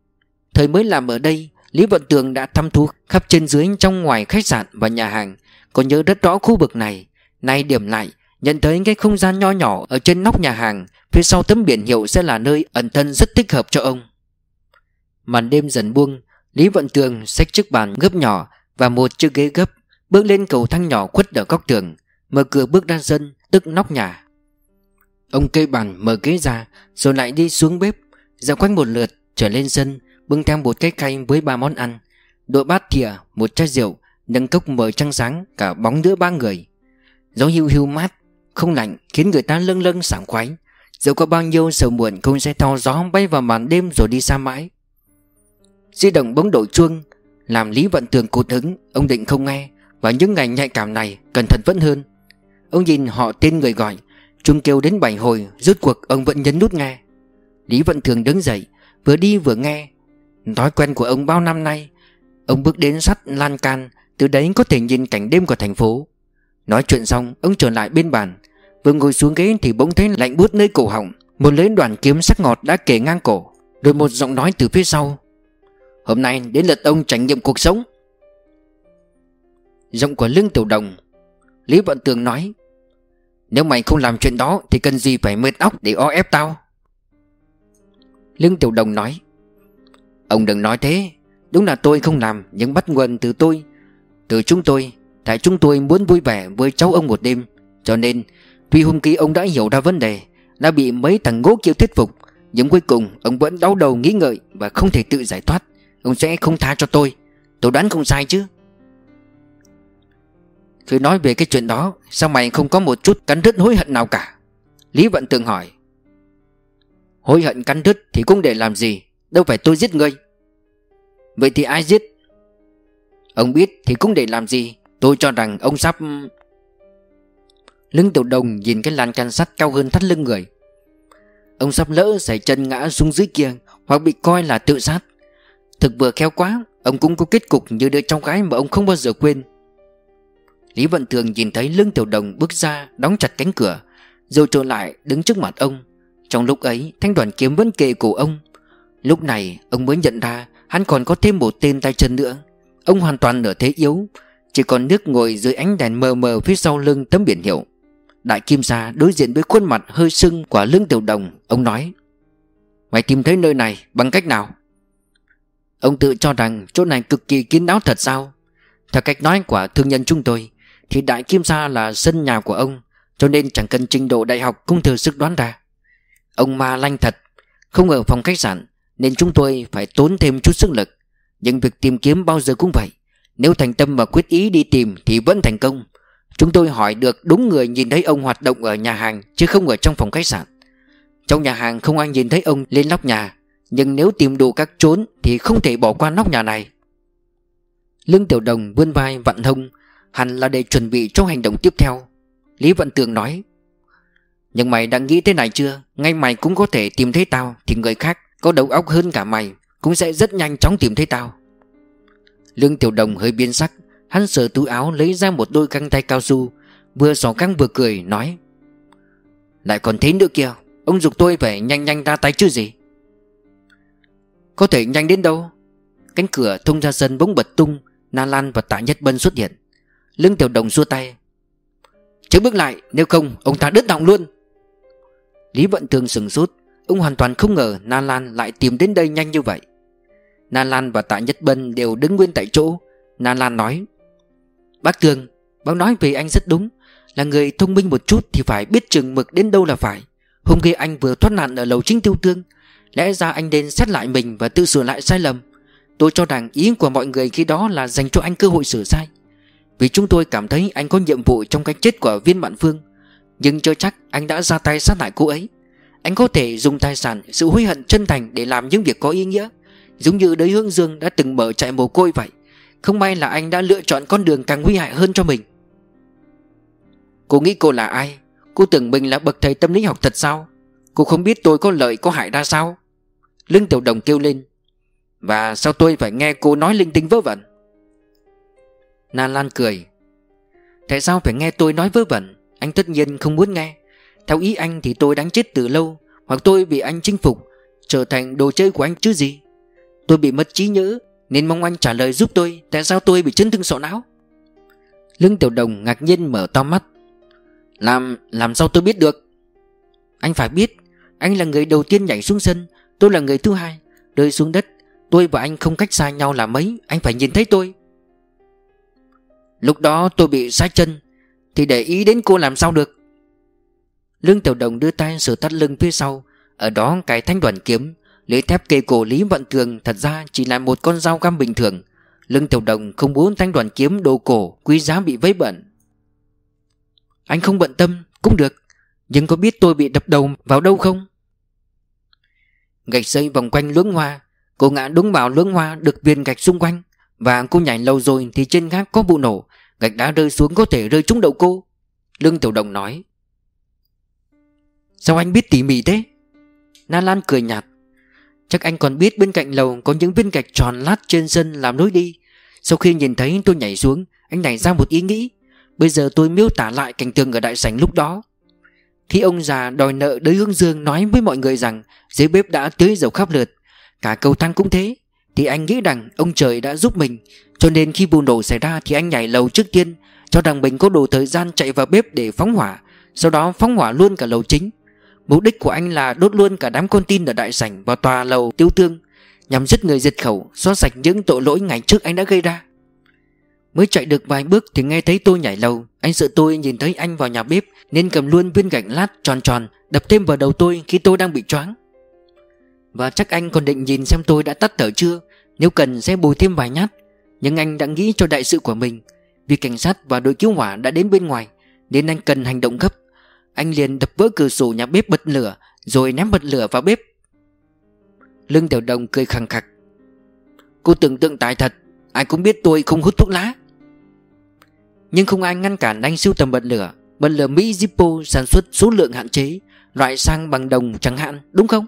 mới làm ở đây, Lý Vạn Tường đã thăm thú khắp trên dưới trong ngoài khách sạn và nhà hàng, Còn nhớ rất rõ khu vực này. Nay điểm lại, nhận thấy cái không gian nho nhỏ ở trên nóc nhà hàng phía sau tấm biển hiệu sẽ là nơi ẩn thân rất thích hợp cho ông. Màn đêm dần buông, Lý Vận Tường xách chiếc bàn gấp nhỏ và một chiếc ghế gấp, bước lên cầu thang nhỏ khuất ở góc tường, mở cửa bước ra sân, tức nóc nhà. Ông kê bàn mở ghế ra, rồi lại đi xuống bếp, dạo quanh một lượt, trở lên sân, bưng theo một cái khay với 3 món ăn, đôi bát thìa, một chai rượu, nâng cốc mời trăng sáng cả bóng đứa 3 người. Gió hiu hiu mát, không lạnh, khiến người ta lâng lâng sảng khoái. Dẫu có bao nhiêu sầu muộn cũng sẽ theo gió bay vào màn đêm rồi đi xa mãi. Di động bỗng đổ chuông, làm Lý Vận Tường cụt hứng. Ông định không nghe, và những ngày nhạy cảm này cẩn thận vẫn hơn. Ông nhìn họ tên người gọi, chuông kêu đến 7 hồi, rốt cuộc ông vẫn nhấn nút nghe. Lý Vận Tường đứng dậy, vừa đi vừa nghe. Thói quen của ông bao năm nay. Ông bước đến sát lan can, từ đấy có thể nhìn cảnh đêm của thành phố. Nói chuyện xong, ông trở lại bên bàn, vừa ngồi xuống ghế thì bỗng thấy lạnh buốt nơi cổ họng. Một lưỡi đoàn kiếm sắc ngọt đã kề ngang cổ. Rồi một giọng nói từ phía sau: "Hôm nay đến lượt ông trải nghiệm cuộc sống." Giọng của Lương Tiểu Đồng. Lý Vận Tường nói: "Nếu mày không làm chuyện đó thì cần gì phải mệt óc để o ép tao." Lương Tiểu Đồng nói: "Ông đừng nói thế. Đúng là tôi không làm, nhưng bắt nguồn từ tôi, từ chúng tôi. Tại chúng tôi muốn vui vẻ với cháu ông một đêm. Cho nên tuy hôm kia ông đã hiểu ra vấn đề, đã bị mấy thằng ngố kia thuyết phục, nhưng cuối cùng ông vẫn đau đầu nghĩ ngợi và không thể tự giải thoát. Ông sẽ không tha cho tôi. Tôi đoán không sai chứ?" "Khi nói về cái chuyện đó, sao mày không có một chút cắn rứt hối hận nào cả?" Lý Vận Tường hỏi. "Hối hận cắn rứt thì cũng để làm gì? Đâu phải tôi giết ngươi." "Vậy thì ai giết?" "Ông biết thì cũng để làm gì? Tôi cho rằng ông sắp..." Lương Tiểu Đồng nhìn cái lan can sắt cao hơn thắt lưng người. Ông sắp lỡ sải chân ngã xuống dưới kia, hoặc bị coi là tự sát. Thực vừa khéo quá, ông cũng có kết cục như đứa cháu gái mà ông không bao giờ quên. Lý Vận Tường nhìn thấy Lương Tiểu Đồng bước ra, đóng chặt cánh cửa, rồi trở lại đứng trước mặt ông. Trong lúc ấy, thanh đoàn kiếm vẫn kề cổ ông. Lúc này ông mới nhận ra hắn còn có thêm một tên tay chân nữa. Ông hoàn toàn ở thế yếu, chỉ còn nước ngồi dưới ánh đèn mờ mờ phía sau lưng tấm biển hiệu. Đại Kim Sa đối diện với khuôn mặt hơi sưng của Lương Tiểu Đồng. Ông nói: "Mày tìm thấy nơi này bằng cách nào?" Ông tự cho rằng chỗ này cực kỳ kín đáo thật sao? Theo cách nói của thương nhân chúng tôi thì Đại Kim Sa là sân nhà của ông, cho nên chẳng cần trình độ đại học cũng thừa sức đoán ra. Ông ma lanh thật. Không ở phòng khách sạn nên chúng tôi phải tốn thêm chút sức lực. Nhưng việc tìm kiếm bao giờ cũng vậy. Nếu thành tâm và quyết ý đi tìm thì vẫn thành công. Chúng tôi hỏi được đúng người nhìn thấy ông hoạt động ở nhà hàng, chứ không ở trong phòng khách sạn. Trong nhà hàng không ai nhìn thấy ông lên nóc nhà, nhưng nếu tìm đủ các chốn thì không thể bỏ qua nóc nhà này." Lương Tiểu Đồng vươn vai vặn hông, hẳn là để chuẩn bị cho hành động tiếp theo. Lý Vận Tường nói: "Nhưng mày đã nghĩ thế này chưa? Ngay mày cũng có thể tìm thấy tao, thì người khác có đầu óc hơn cả mày cũng sẽ rất nhanh chóng tìm thấy tao." Lương Tiểu Đồng hơi biến sắc. Hắn sờ túi áo lấy ra một đôi găng tay cao su, vừa xỏ găng vừa cười nói: "Lại còn thế nữa kìa. Ông giục tôi phải nhanh nhanh ra tay chứ gì." "Có thể nhanh đến đâu?" Cánh cửa thông ra sân bỗng bật tung. Na Lan và Tạ Nhất Bân xuất hiện. Lương Tiểu Đồng xua tay: "Chớ bước lại, nếu không ông ta đứt họng luôn." Lý Vận Tường sửng sốt. Ông hoàn toàn không ngờ Na Lan lại tìm đến đây nhanh như vậy. Na Lan và Tạ Nhất Bân đều đứng nguyên tại chỗ. Na Lan nói: "Bác Tường, bác nói về anh rất đúng. Là người thông minh một chút thì phải biết chừng mực đến đâu là phải. Hôm kia anh vừa thoát nạn ở lầu Chính Tiêu Tương. Lẽ ra anh nên xét lại mình và tự sửa lại sai lầm. Tôi cho rằng ý của mọi người khi đó là dành cho anh cơ hội sửa sai. Vì chúng tôi cảm thấy anh có nhiệm vụ trong cái chết của Viên Mạn Phương. Nhưng chưa chắc anh đã ra tay sát hại cô ấy. Anh có thể dùng tài sản, sự hối hận chân thành để làm những việc có ý nghĩa, giống như Đới Hướng Dương đã từng mở trại mồ côi vậy. Không may là anh đã lựa chọn con đường càng nguy hại hơn cho mình." "Cô nghĩ cô là ai? Cô tưởng mình là bậc thầy tâm lý học thật sao? Cô không biết tôi có lợi có hại ra sao?" Lương Tiểu Đồng kêu lên: "Và sao tôi phải nghe cô nói linh tinh vớ vẩn?" Na Lan cười: "Tại sao phải nghe tôi nói vớ vẩn? Anh tất nhiên không muốn nghe. Theo ý anh thì tôi đáng chết từ lâu, hoặc tôi bị anh chinh phục, trở thành đồ chơi của anh chứ gì. Tôi bị mất trí nhớ nên mong anh trả lời giúp tôi tại sao tôi bị chấn thương sọ não." Lương Tiểu Đồng ngạc nhiên mở to mắt. Làm sao tôi biết được? Anh phải biết, anh là người đầu tiên nhảy xuống sân, tôi là người thứ hai. Rơi xuống đất, tôi và anh không cách xa nhau là mấy, anh phải nhìn thấy tôi. Lúc đó tôi bị sai chân, thì để ý đến cô làm sao được. Lương Tiểu Đồng đưa tay sờ thắt lưng phía sau, ở đó cái thanh đoàn kiếm, lưỡi thép kề cổ Lý Vận Tường thật ra chỉ là một con dao găm bình thường. Lương Tiểu Đồng không muốn thanh đoàn kiếm đồ cổ quý giá bị vấy bẩn. Anh không bận tâm cũng được, nhưng có biết tôi bị đập đầu vào đâu không? Gạch xây vòng quanh luống hoa, cô ngã đúng vào luống hoa được viên gạch xung quanh. Và cô nhảy lâu rồi thì trên gác có vụ nổ, gạch đá rơi xuống có thể rơi trúng đầu cô. Lương Tiểu Đồng nói. Sao anh biết tỉ mỉ thế? Na Lan cười nhạt. Chắc anh còn biết bên cạnh lầu có những viên gạch tròn lát trên sân làm lối đi. Sau khi nhìn thấy tôi nhảy xuống, anh nảy ra một ý nghĩ. Bây giờ tôi miêu tả lại cảnh tượng ở đại sảnh lúc đó. Khi ông già đòi nợ Đới Hướng Dương nói với mọi người rằng dưới bếp đã tưới dầu khắp lượt, cả cầu thang cũng thế, thì anh nghĩ rằng ông trời đã giúp mình. Cho nên khi vụ nổ xảy ra thì anh nhảy lầu trước tiên, cho rằng mình có đủ thời gian chạy vào bếp để phóng hỏa, sau đó phóng hỏa luôn cả lầu chính. Mục đích của anh là đốt luôn cả đám con tin ở đại sảnh và tòa lầu Tiêu Tương, nhằm giết người diệt khẩu, xóa sạch những tội lỗi ngày trước anh đã gây ra. Mới chạy được vài bước thì nghe thấy tôi nhảy lầu. Anh sợ tôi nhìn thấy anh vào nhà bếp nên cầm luôn viên gạch lát tròn tròn đập thêm vào đầu tôi khi tôi đang bị choáng. Và chắc anh còn định nhìn xem tôi đã tắt thở chưa, nếu cần sẽ bồi thêm vài nhát. Nhưng anh đã nghĩ cho đại sự của mình. Vì cảnh sát và đội cứu hỏa đã đến bên ngoài nên anh cần hành động gấp. Anh liền đập vỡ cửa sổ nhà bếp bật lửa, rồi ném bật lửa vào bếp. Lương Tiểu Đồng cười khằng khặc. Cô tưởng tượng tài thật, ai cũng biết tôi không hút thuốc lá. Nhưng không ai ngăn cản anh sưu tầm bật lửa. Bật lửa Mỹ Zippo sản xuất số lượng hạn chế, loại sang bằng đồng chẳng hạn, đúng không?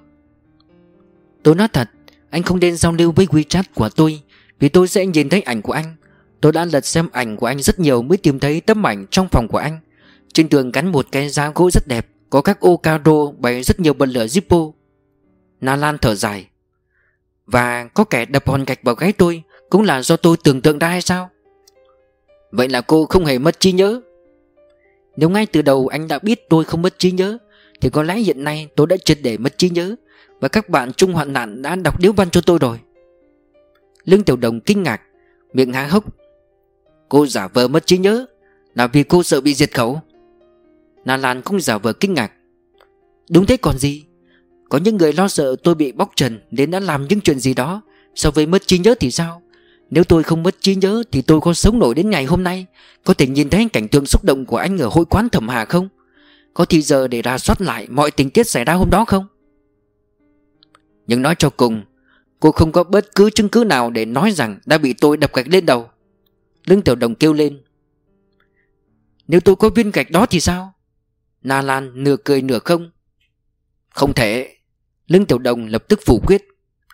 Tôi nói thật, anh không nên giao lưu với WeChat của tôi, vì tôi sẽ nhìn thấy ảnh của anh. Tôi đã lật xem ảnh của anh rất nhiều mới tìm thấy tấm ảnh trong phòng của anh. Trên tường gắn một cái giá gỗ rất đẹp, có các ô caro bày rất nhiều bật lửa Zippo. Na Lan thở dài. Và có kẻ đập hòn gạch vào gáy tôi cũng là do tôi tưởng tượng ra hay sao? Vậy là cô không hề mất trí nhớ. Nếu ngay từ đầu anh đã biết tôi không mất trí nhớ thì có lẽ hiện nay tôi đã triệt để mất trí nhớ, và các bạn chung hoạn nạn đã đọc điếu văn cho tôi rồi. Lương Tiểu Đồng kinh ngạc, miệng há hốc. Cô giả vờ mất trí nhớ là vì cô sợ bị diệt khẩu? Na Lan cũng giả vờ kinh ngạc. Đúng thế còn gì. Có những người lo sợ tôi bị bóc trần nên đã làm những chuyện gì đó. So với mất trí nhớ thì sao? Nếu tôi không mất trí nhớ thì tôi có sống nổi đến ngày hôm nay, có thể nhìn thấy cảnh tượng xúc động của anh ở hội quán Thẩm Hà không? Có thì giờ để rà soát lại mọi tình tiết xảy ra hôm đó không? Nhưng nói cho cùng, cô không có bất cứ chứng cứ nào để nói rằng đã bị tôi đập gạch lên đầu. Lương Tiểu Đồng kêu lên. Nếu tôi có viên gạch đó thì sao? Na Lan nửa cười nửa không. Không thể. Lương Tiểu Đồng lập tức phủ quyết.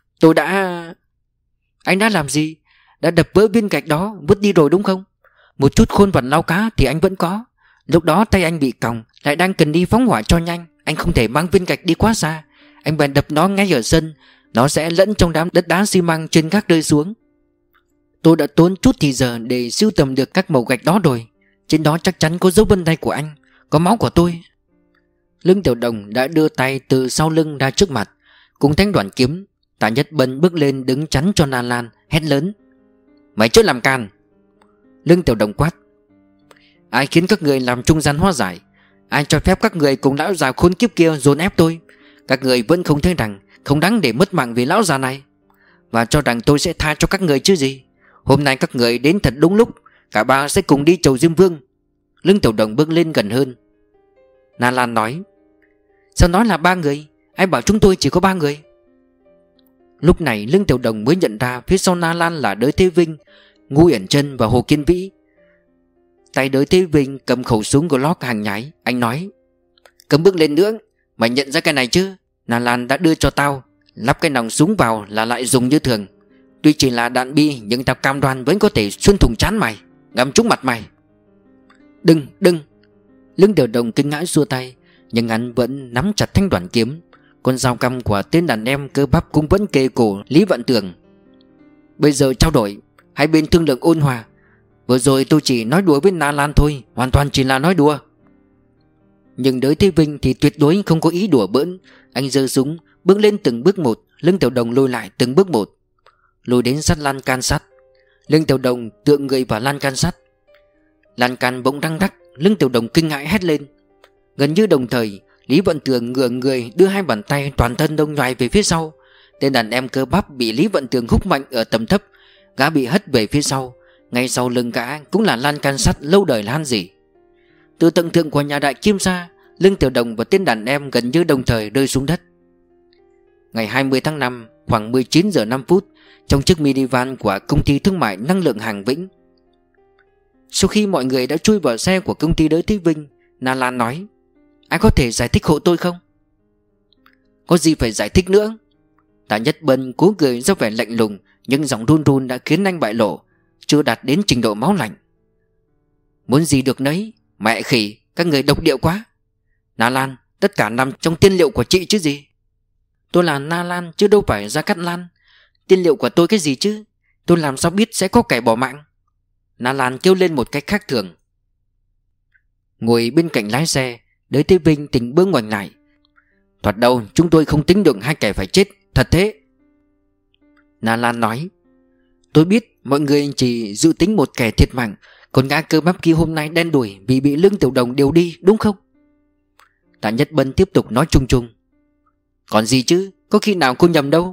Anh đã làm gì? Đã đập vỡ viên gạch đó, vứt đi rồi đúng không? Một chút khôn vặt lau cá thì anh vẫn có. Lúc đó tay anh bị còng, lại đang cần đi phóng hỏa cho nhanh. Anh không thể mang viên gạch đi quá xa. Anh bèn đập nó ngay ở sân. Nó sẽ lẫn trong đám đất đá xi măng trên gác rơi xuống. Tôi đã tốn chút thì giờ để sưu tầm được các mẩu gạch đó rồi. Trên đó chắc chắn có dấu vân tay của anh, có máu của tôi. Lương Tiểu Đồng đã đưa tay từ sau lưng ra trước mặt, cùng thanh đoạn kiếm. Tạ Nhất Bân bước lên đứng chắn cho Na Lan, hét lớn. Mày chớ làm can. Lương Tiểu Đồng quát. Ai khiến các người làm trung gian hóa giải? Ai cho phép các người cùng lão già khốn kiếp kia dồn ép tôi? Các người vẫn không thấy rằng không đáng để mất mạng vì lão già này, và cho rằng tôi sẽ tha cho các người chứ gì? Hôm nay các người đến thật đúng lúc. Cả ba sẽ cùng đi chầu Diêm Vương. Lương Tiểu Đồng bước lên gần hơn. Na Lan nói. Sao nói là 3 người? Ai bảo chúng tôi chỉ có 3 người? Lúc này Lương Tiểu Đồng mới nhận ra phía sau Na Lan là Đới Thế Vinh, Ngô Yển Chân và Hồ Kiên Vĩ. Tay Đới Thế Vinh cầm khẩu súng Glock hàng nhái. Anh nói. Cầm bước lên nữa. Mày nhận ra cái này chứ? Na Lan đã đưa cho tao. Lắp cái nòng súng vào là lại dùng như thường. Tuy chỉ là đạn bi nhưng tao cam đoan vẫn có thể xuyên thủng trán mày, ngắm trúng mặt mày. Đừng. Lương Tiểu Đồng kinh ngãi xua tay, nhưng hắn vẫn nắm chặt thanh đoạn kiếm. Con dao căm của tên đàn em cơ bắp cũng vẫn kề cổ Lý Vận Tường. Bây giờ trao đổi, hai bên thương lượng ôn hòa. Vừa rồi tôi chỉ nói đùa với Na Lan thôi, hoàn toàn chỉ là nói đùa. Nhưng Đới Thế Vinh thì tuyệt đối không có ý đùa bỡn. Anh giơ súng bước lên từng bước một. Lương Tiểu Đồng lùi lại từng bước một, lùi đến sát lan can sắt. Lương Tiểu Đồng tựa người vào lan can sắt. Lan can bỗng đăng đắc. Lương Tiểu Đồng kinh hãi hét lên. Gần như đồng thời, Lý Vận Tường ngửa người đưa hai bàn tay toàn thân đông nhoài về phía sau. Tên đàn em cơ bắp bị Lý Vận Tường húc mạnh ở tầm thấp. Gã bị hất về phía sau. Ngay sau lưng gã cũng là lan can sắt lâu đời lan rỉ. Từ tầng thượng của nhà đại Kim Sa, Lương Tiểu Đồng và tên đàn em gần như đồng thời rơi xuống đất. Ngày 20 tháng 5, khoảng 19 giờ 5 phút, trong chiếc minivan của công ty thương mại năng lượng Hàng Vĩnh. Sau khi mọi người đã chui vào xe của công ty Đới Thế Vinh, Na Lan nói: "Ai có thể giải thích hộ tôi không?" "Có gì phải giải thích nữa?" Tạ Nhất Bân cố cười ra vẻ lạnh lùng, nhưng giọng run run đã khiến anh bại lộ, chưa đạt đến trình độ máu lạnh. "Muốn gì được nấy, mẹ khỉ, các người độc điệu quá. Na Lan, tất cả nằm trong tiên liệu của chị chứ gì." "Tôi là Na Lan chứ đâu phải Gia Cát Lan. Tiên liệu của tôi cái gì chứ? Tôi làm sao biết sẽ có kẻ bỏ mạng?" Na Lan kêu lên một cách khác thường. Ngồi bên cạnh lái xe, Đới Thế Vinh tỉnh bơ ngoảnh lại. "Thoạt đầu chúng tôi không tính được hai kẻ phải chết, thật thế." Na Lan nói: "Tôi biết mọi người chỉ dự tính một kẻ thiệt mạng, còn gã cơ bắp kia hôm nay đen đủi vì bị Lương Tiểu Đồng điều đi, đúng không?" Tạ Nhất Bân tiếp tục nói chung chung: "Còn gì chứ, có khi nào cô nhầm đâu."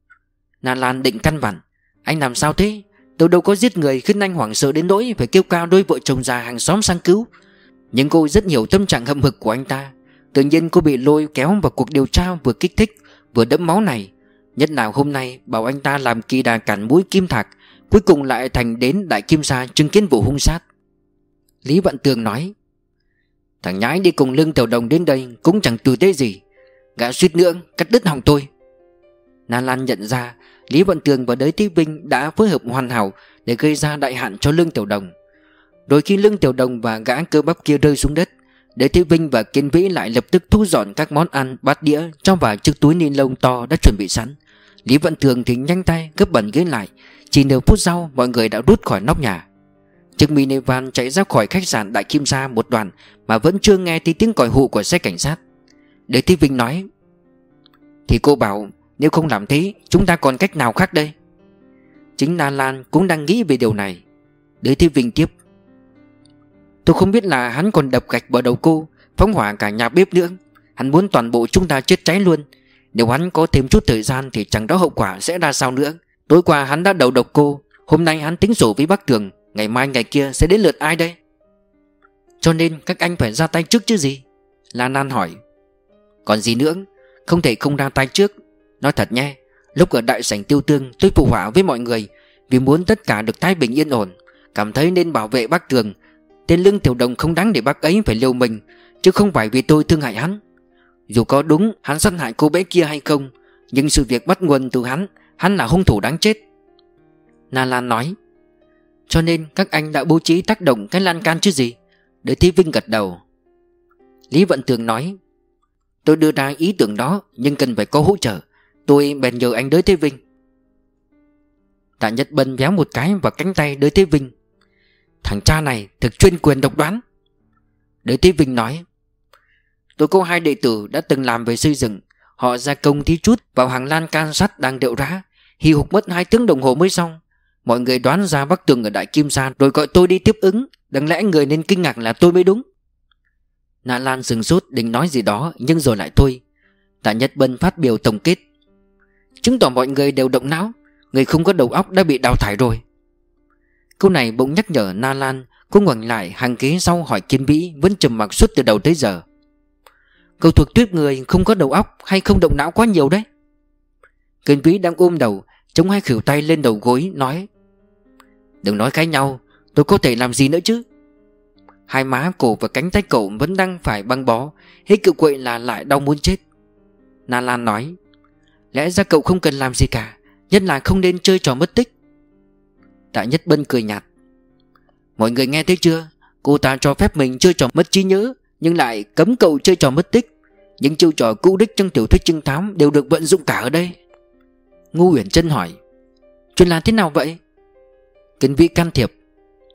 Na Lan định căn vặn: "Anh làm sao thế? Tôi đâu có giết người khiến anh hoảng sợ đến nỗi phải kêu cao đôi vợ chồng già hàng xóm sang cứu." Nhưng cô rất hiểu tâm trạng hậm hực của anh ta. Tự nhiên cô bị lôi kéo vào cuộc điều tra vừa kích thích vừa đẫm máu này. Nhất nào hôm nay bảo anh ta làm kỳ đà cản mũi Kim Thạc, cuối cùng lại thành đến Đại Kim Sa chứng kiến vụ hung sát. Lý Vận Tường nói: "Thằng nhãi đi cùng Lương Tiểu Đồng đến đây cũng chẳng tử tế gì, gã suýt nữa cắt đứt họng tôi." Na Lan nhận ra Lý Vận Tường và Đới Thế Vinh đã phối hợp hoàn hảo để gây ra đại hạn cho Lương Tiểu Đồng. Rồi khi Lương Tiểu Đồng và gã cơ bắp kia rơi xuống đất, Đới Thế Vinh và Kiên Vĩ lại lập tức thu dọn các món ăn, bát đĩa trong vài chiếc túi ni lông to đã chuẩn bị sẵn. Lý Vận Tường thì nhanh tay gấp bẩn ghế lại. Chỉ nửa phút sau mọi người đã rút khỏi nóc nhà. Chiếc minivan chạy ra khỏi khách sạn Đại Kim Sa một đoạn mà vẫn chưa nghe thấy tiếng còi hụ của xe cảnh sát. Đới Thế Vinh nói: "Thì cô bảo nếu không làm thế chúng ta còn cách nào khác đây?" Chính Na Lan cũng đang nghĩ về điều này. Đới Thế Vinh tiếp: "Tôi không biết là hắn còn đập gạch vào đầu cô, phóng hỏa cả nhà bếp nữa. Hắn muốn toàn bộ chúng ta chết cháy luôn. Nếu hắn có thêm chút thời gian thì chẳng rõ hậu quả sẽ ra sao nữa. Tối qua hắn đã đầu độc cô, hôm nay hắn tính sổ với bác Tường, ngày mai ngày kia sẽ đến lượt ai đây? Cho nên các anh phải ra tay trước chứ gì?" Lan Lan hỏi. "Còn gì nữa, không thể không ra tay trước. Nói thật nhé, lúc ở đại sảnh Tiêu Tương tôi phụ họa với mọi người vì muốn tất cả được thái bình yên ổn, cảm thấy nên bảo vệ bác Tường. Tên Lương Tiểu Đồng không đáng để bác ấy phải liều mình, chứ không phải vì tôi thương hại hắn. Dù có đúng hắn sát hại cô bé kia hay không, nhưng sự việc bắt nguồn từ hắn là hung thủ đáng chết." Na Lan nói: "Cho nên các anh đã bố trí tác động cái lan can chứ gì?" Đới Thế Vinh gật đầu. Lý Vận Tường nói: "Tôi đưa ra ý tưởng đó nhưng cần phải có hỗ trợ. Tôi bèn nhờ anh Đới Thế Vinh." Tạ Nhất Bân véo một cái vào cánh tay Đới Thế Vinh. "Thằng cha này thực chuyên quyền độc đoán." Đới Thế Vinh nói: "Tôi có hai đệ tử đã từng làm về xây dựng. Họ gia công tí chút vào hàng lan can sắt đang đệu rã, hì hục mất 2 tiếng đồng hồ mới xong. Mọi người đoán ra bác Tường ở Đại Kim Sa rồi gọi tôi đi tiếp ứng. Đáng lẽ người nên kinh ngạc là tôi mới đúng." Na Lan sừng sốt định nói gì đó nhưng rồi lại thôi. Tạ Nhất Bân phát biểu tổng kết: "Chứng tỏ mọi người đều động não. Người không có đầu óc đã bị đào thải rồi." Câu này bỗng nhắc nhở Na Lan. Cô ngoảnh lại hàng ghế sau hỏi Kiên Vĩ vẫn trầm mặc suốt từ đầu tới giờ: "Cậu thuộc tuyết người không có đầu óc hay không động não quá nhiều đấy?" Kiên Vĩ đang ôm đầu, chống hai khuỷu tay lên đầu gối nói: "Đừng nói cãi nhau, tôi có thể làm gì nữa chứ?" Hai má, cổ và cánh tay cậu vẫn đang phải băng bó, hết cự quậy là lại đau muốn chết. Na Lan nói: "Lẽ ra cậu không cần làm gì cả, nhất là không nên chơi trò mất tích." Tạ Nhất Bân cười nhạt: "Mọi người nghe thấy chưa? Cô ta cho phép mình chơi trò mất trí nhớ, nhưng lại cấm cậu chơi trò mất tích. Những chiêu trò cũ đích trong tiểu thuyết trinh thám đều được vận dụng cả ở đây." Ngô Uyển Trân hỏi: "Chuyện là thế nào vậy?" Kiên Vĩ can thiệp: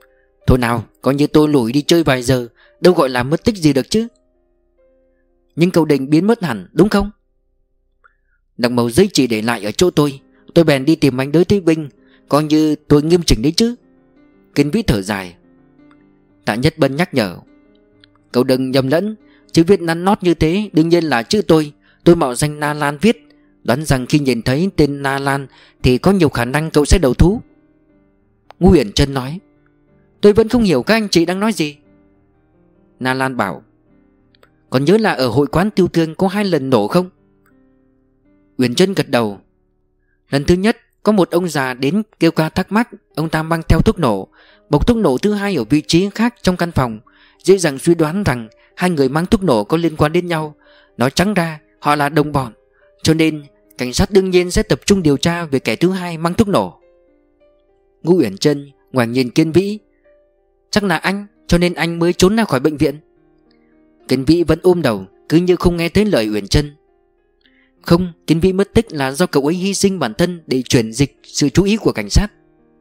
Thôi nào, coi như tôi lủi đi chơi vài giờ, đâu gọi là mất tích gì được chứ. Nhưng cậu định biến mất hẳn đúng không? Đằng màu giấy chỉ để lại ở chỗ tôi bèn đi tìm anh Đới Thế Vinh, coi như tôi nghiêm chỉnh đấy chứ. Kiên Vĩ thở dài. Tạ Nhất Bân nhắc nhở. Cậu đừng nhầm lẫn, chữ viết nắn nót như thế đương nhiên là chữ tôi mạo danh Na Lan viết. Đoán rằng khi nhìn thấy tên Na Lan thì có nhiều khả năng cậu sẽ đầu thú. Ngô Uyển Chân nói. Tôi vẫn không hiểu các anh chị đang nói gì. Na Lan bảo. Còn nhớ là ở hội quán Tiêu Tương có 2 lần nổ không? Uyển Chân gật đầu. Lần thứ nhất có một ông già đến kêu ca thắc mắc. Ông ta mang theo thuốc nổ. Bọc thuốc nổ thứ hai ở vị trí khác trong căn phòng. Dễ dàng suy đoán rằng 2 người mang thuốc nổ có liên quan đến nhau. Nói trắng ra họ là đồng bọn. Cho nên cảnh sát đương nhiên sẽ tập trung điều tra về kẻ thứ hai mang thuốc nổ. Ngô Uyển Chân ngoảnh nhìn Kiên Vĩ. Chắc là anh, cho nên anh mới trốn ra khỏi bệnh viện. Kiên Vĩ vẫn ôm đầu, cứ như không nghe thấy lời Uyển Chân. Không, Kiên Vĩ mất tích là do cậu ấy hy sinh bản thân để chuyển dịch sự chú ý của cảnh sát.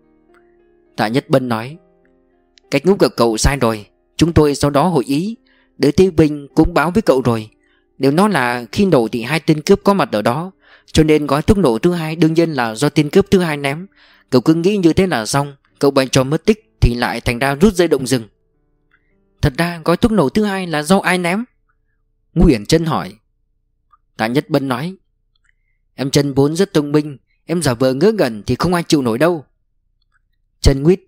Tạ Nhất Bân nói. Cách ngũ của cậu sai rồi. Chúng tôi sau đó hội ý. Đới Thế Vinh cũng báo với cậu rồi. Nếu nó là khi nổ thì 2 tên cướp có mặt ở đó, cho nên gói thuốc nổ thứ hai đương nhiên là do tên cướp thứ hai ném. Cậu cứ nghĩ như thế là xong. Cậu bày trò mất tích thì lại thành ra rút dây động rừng. Thật ra gói thuốc nổ thứ hai là do ai ném? Ngô Uyển Chân hỏi. Tạ Nhất Bân nói. Em Chân vốn rất thông minh, em giả vờ ngớ ngẩn thì không ai chịu nổi đâu. Chân nguyết.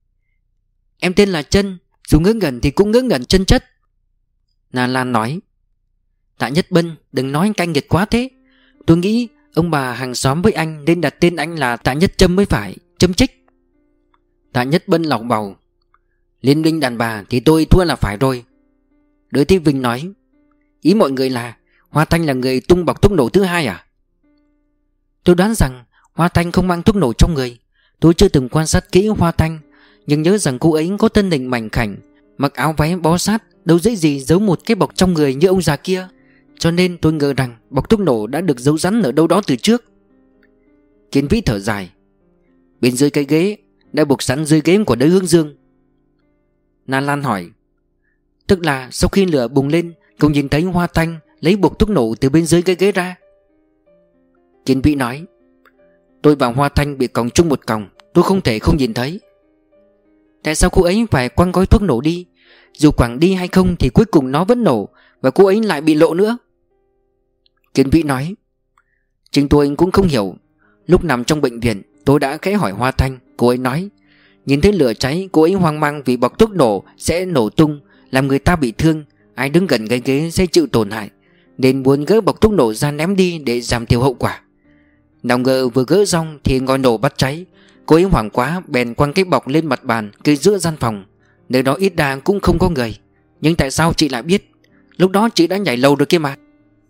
Em tên là Chân, dù ngớ ngẩn thì cũng ngớ ngẩn chân chất. Na Lan nói. Tạ Nhất Bân đừng nói canh nghiệt quá thế. Tôi nghĩ ông bà hàng xóm với anh nên đặt tên anh là Tạ Nhất Châm mới phải, Châm Chích. Tạ Nhất Bân lỏng bầu. Liên minh đàn bà thì tôi thua là phải rồi. Đới Thế Vinh nói. Ý mọi người là Hoa Thanh là người tung bọc thuốc nổ thứ hai à? Tôi đoán rằng Hoa Thanh không mang thuốc nổ trong người. Tôi chưa từng quan sát kỹ Hoa Thanh, nhưng nhớ rằng cô ấy có thân hình mảnh khảnh, mặc áo váy bó sát, đâu dễ gì giấu một cái bọc trong người như ông già kia. Cho nên tôi ngờ rằng bọc thuốc nổ đã được giấu sẵn ở đâu đó từ trước. Kiên Vĩ thở dài. Bên dưới cái ghế, đã buộc sẵn dưới ghế của Đới Hướng Dương. Na Lan hỏi. Tức là sau khi lửa bùng lên, cậu nhìn thấy Hoa Thanh lấy bọc thuốc nổ từ bên dưới cái ghế ra? Kiên Vĩ nói. Tôi và Hoa Thanh bị còng chung một còng, tôi không thể không nhìn thấy. Tại sao cô ấy phải quăng gói thuốc nổ đi? Dù quẳng đi hay không thì cuối cùng nó vẫn nổ, và cô ấy lại bị lộ nữa. Kiên Vĩ nói. Chính tôi cũng không hiểu. Lúc nằm trong bệnh viện, tôi đã khẽ hỏi Hoa Thanh. Cô ấy nói nhìn thấy lửa cháy, cô ấy hoang mang vì bọc thuốc nổ sẽ nổ tung, làm người ta bị thương. Ai đứng gần cái ghế sẽ chịu tổn hại, nên muốn gỡ bọc thuốc nổ ra ném đi để giảm thiểu hậu quả. Nào ngờ vừa gỡ xong thì ngòi nổ bắt cháy. Cô ấy hoảng quá bèn quăng cái bọc lên mặt bàn cây giữa gian phòng. Nơi đó ít ra cũng không có người. Nhưng tại sao chị lại biết? Lúc đó chị đã nhảy lầu rồi kia mà.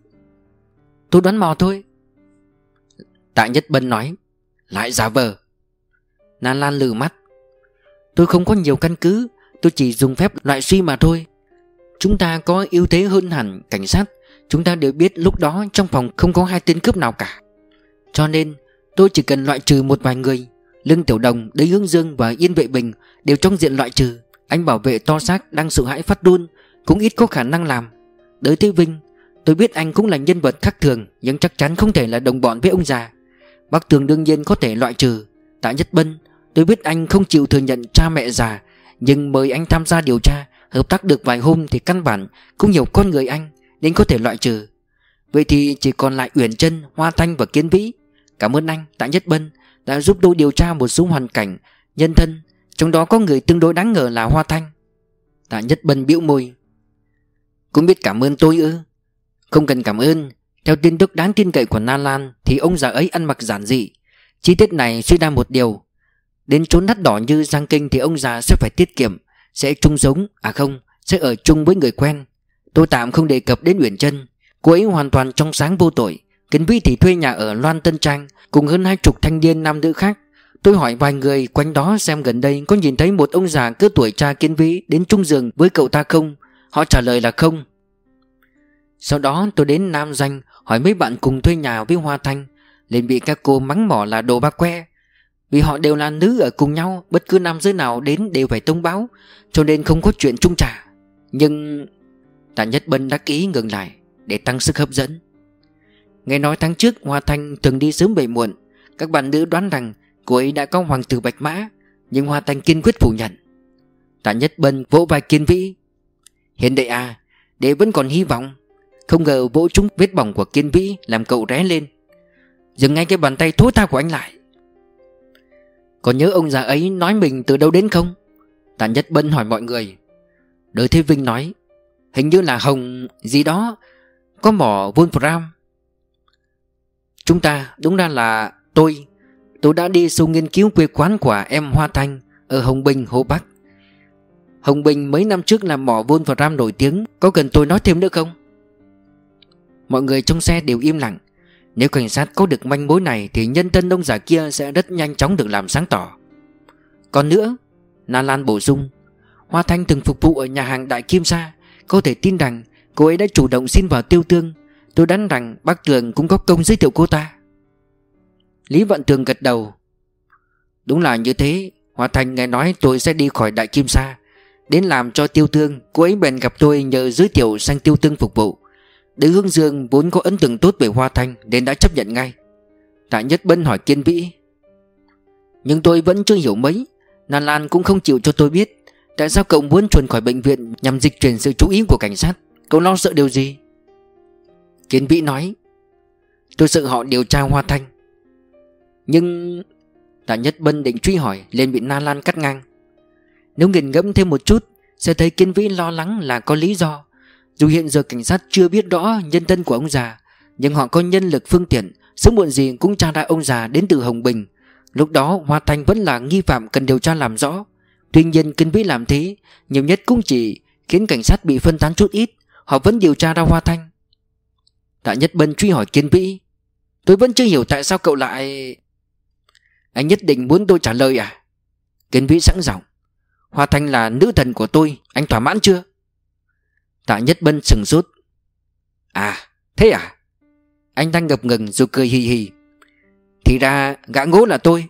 Tôi đoán mò thôi. Tạ Nhất Bân nói. Lại giả vờ. Na Lan lừ mắt. Tôi không có nhiều căn cứ, tôi chỉ dùng phép loại suy mà thôi. Chúng ta có ưu thế hơn hẳn cảnh sát. Chúng ta đều biết lúc đó trong phòng không có 2 tên cướp nào cả. Cho nên tôi chỉ cần loại trừ một vài người. Lương Tiểu Đồng, Đới Hướng Dương và Yên Vệ Bình đều trong diện loại trừ. Anh bảo vệ to xác đang sợ hãi phát run cũng ít có khả năng làm. Đới Thế Vinh, tôi biết anh cũng là nhân vật khác thường, nhưng chắc chắn không thể là đồng bọn với ông già. Bác Tường đương nhiên có thể loại trừ. Tạ Nhất Bân, tôi biết anh không chịu thừa nhận cha mẹ già, nhưng mời anh tham gia điều tra, hợp tác được vài hôm thì căn bản cũng hiểu con người anh, nên có thể loại trừ. Vậy thì chỉ còn lại Uyển Chân, Hoa Thanh và Kiên Vĩ. Cảm ơn anh, Tạ Nhất Bân, đã giúp tôi điều tra một số hoàn cảnh, nhân thân, trong đó có người tương đối đáng ngờ là Hoa Thanh. Tạ Nhất Bân bĩu môi. Cũng biết cảm ơn tôi ư? Không cần cảm ơn. Theo tin tức đáng tin cậy của Na Lan thì ông già ấy ăn mặc giản dị. Chi tiết này suy ra một điều. Đến chốn đắt đỏ như Giang Kinh thì ông già sẽ phải tiết kiệm, sẽ chung sống, sẽ ở chung với người quen. Tôi tạm không đề cập đến Uyển Chân. Cô ấy hoàn toàn trong sáng vô tội. Kiên Vĩ thì thuê nhà ở Loan Tân Trang cùng hơn 20 thanh niên nam nữ khác. Tôi hỏi vài người quanh đó xem gần đây có nhìn thấy một ông già cỡ tuổi cha Kiên Vĩ đến chung giường với cậu ta không. Họ trả lời là không. Sau đó tôi đến Nam Danh hỏi mấy bạn cùng thuê nhà với Hoa Thanh, liền bị các cô mắng mỏ là đồ ba que. Vì họ đều là nữ ở cùng nhau, bất cứ nam giới nào đến đều phải thông báo, cho nên không có chuyện chung trả. Nhưng Tạ Nhất Bân đắc ý ngừng lại để tăng sức hấp dẫn. Nghe nói tháng trước Hoa Thanh thường đi sớm về muộn. Các bạn nữ đoán rằng cô ấy đã có hoàng tử bạch mã, nhưng Hoa Thanh kiên quyết phủ nhận. Tạ Nhất Bân vỗ vai Kiên Vĩ. Hiền đệ à, đệ vẫn còn hy vọng. Không ngờ vỗ trúng vết bỏng của Kiên Vĩ, làm cậu ré lên. Dừng ngay cái bàn tay thối tha của anh lại. Có nhớ ông già ấy nói mình từ đâu đến không? Tạ Nhất Bân hỏi mọi người. Đới Thế Vinh nói, hình như là Hồng gì đó, có mỏ Wolfram. Chúng ta, đúng ra là tôi đã đi sâu nghiên cứu quê quán của em Hoa Thanh ở Hồng Bình, Hồ Bắc. Hồng Bình mấy năm trước làm mỏ Wolfram nổi tiếng. Có cần tôi nói thêm nữa không? Mọi người trong xe đều im lặng. Nếu cảnh sát có được manh mối này thì nhân thân ông già kia sẽ rất nhanh chóng được làm sáng tỏ. Còn nữa, Na Lan bổ sung, Hoa Thanh từng phục vụ ở nhà hàng Đại Kim Sa. Có thể tin rằng cô ấy đã chủ động xin vào Tiêu Tương. Tôi đoán rằng bác Tường cũng có công giới thiệu cô ta. Lý Vận Tường gật đầu. Đúng là như thế. Hoa Thanh nghe nói tôi sẽ đi khỏi Đại Kim Sa đến làm cho Tiêu Tương. Cô ấy bèn gặp tôi nhờ giới thiệu sang Tiêu Tương phục vụ. Đới Hương Dương vốn có ấn tượng tốt về Hoa Thanh nên đã chấp nhận ngay. Tạ Nhất Bân hỏi Kiên Vĩ. Nhưng tôi vẫn chưa hiểu mấy. Na Lan cũng không chịu cho tôi biết tại sao cậu muốn chuồn khỏi bệnh viện nhằm dịch chuyển sự chú ý của cảnh sát. Cậu lo sợ điều gì? Kiên Vĩ nói, tôi sợ họ điều tra Hoa Thanh. Nhưng Tạ Nhất Bân định truy hỏi liền bị Na Lan cắt ngang. Nếu nghiền ngẫm thêm một chút sẽ thấy Kiên Vĩ lo lắng là có lý do. Dù hiện giờ cảnh sát chưa biết rõ nhân thân của ông già, nhưng họ có nhân lực phương tiện, sớm muộn gì cũng tra ra ông già đến từ Hồng Bình. Lúc đó Hoa Thanh vẫn là nghi phạm cần điều tra làm rõ. Tuy nhiên Kiên Vĩ làm thế nhiều nhất cũng chỉ khiến cảnh sát bị phân tán chút ít. Họ vẫn điều tra ra Hoa Thanh. Tạ Nhất Bân truy hỏi Kiên Vĩ. Tôi vẫn chưa hiểu tại sao cậu lại... Anh nhất định muốn tôi trả lời à? Kiên Vĩ sẵn giọng. Hoa Thanh là nữ thần của tôi, anh thỏa mãn chưa? Tạ Nhất Bân sừng sốt. À, thế à? Anh đang ngập ngừng rồi cười hì hì. Thì ra gã ngố là tôi.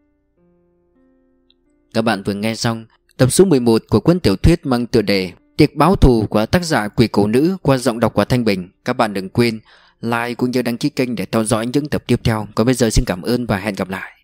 Các bạn vừa nghe xong tập số 11 của cuốn tiểu thuyết mang tựa đề Tiệc báo thù của tác giả Quỷ Cổ Nữ qua giọng đọc của Thanh Bình. Các bạn đừng quên like cũng như đăng ký kênh để theo dõi những tập tiếp theo. Còn bây giờ xin cảm ơn và hẹn gặp lại.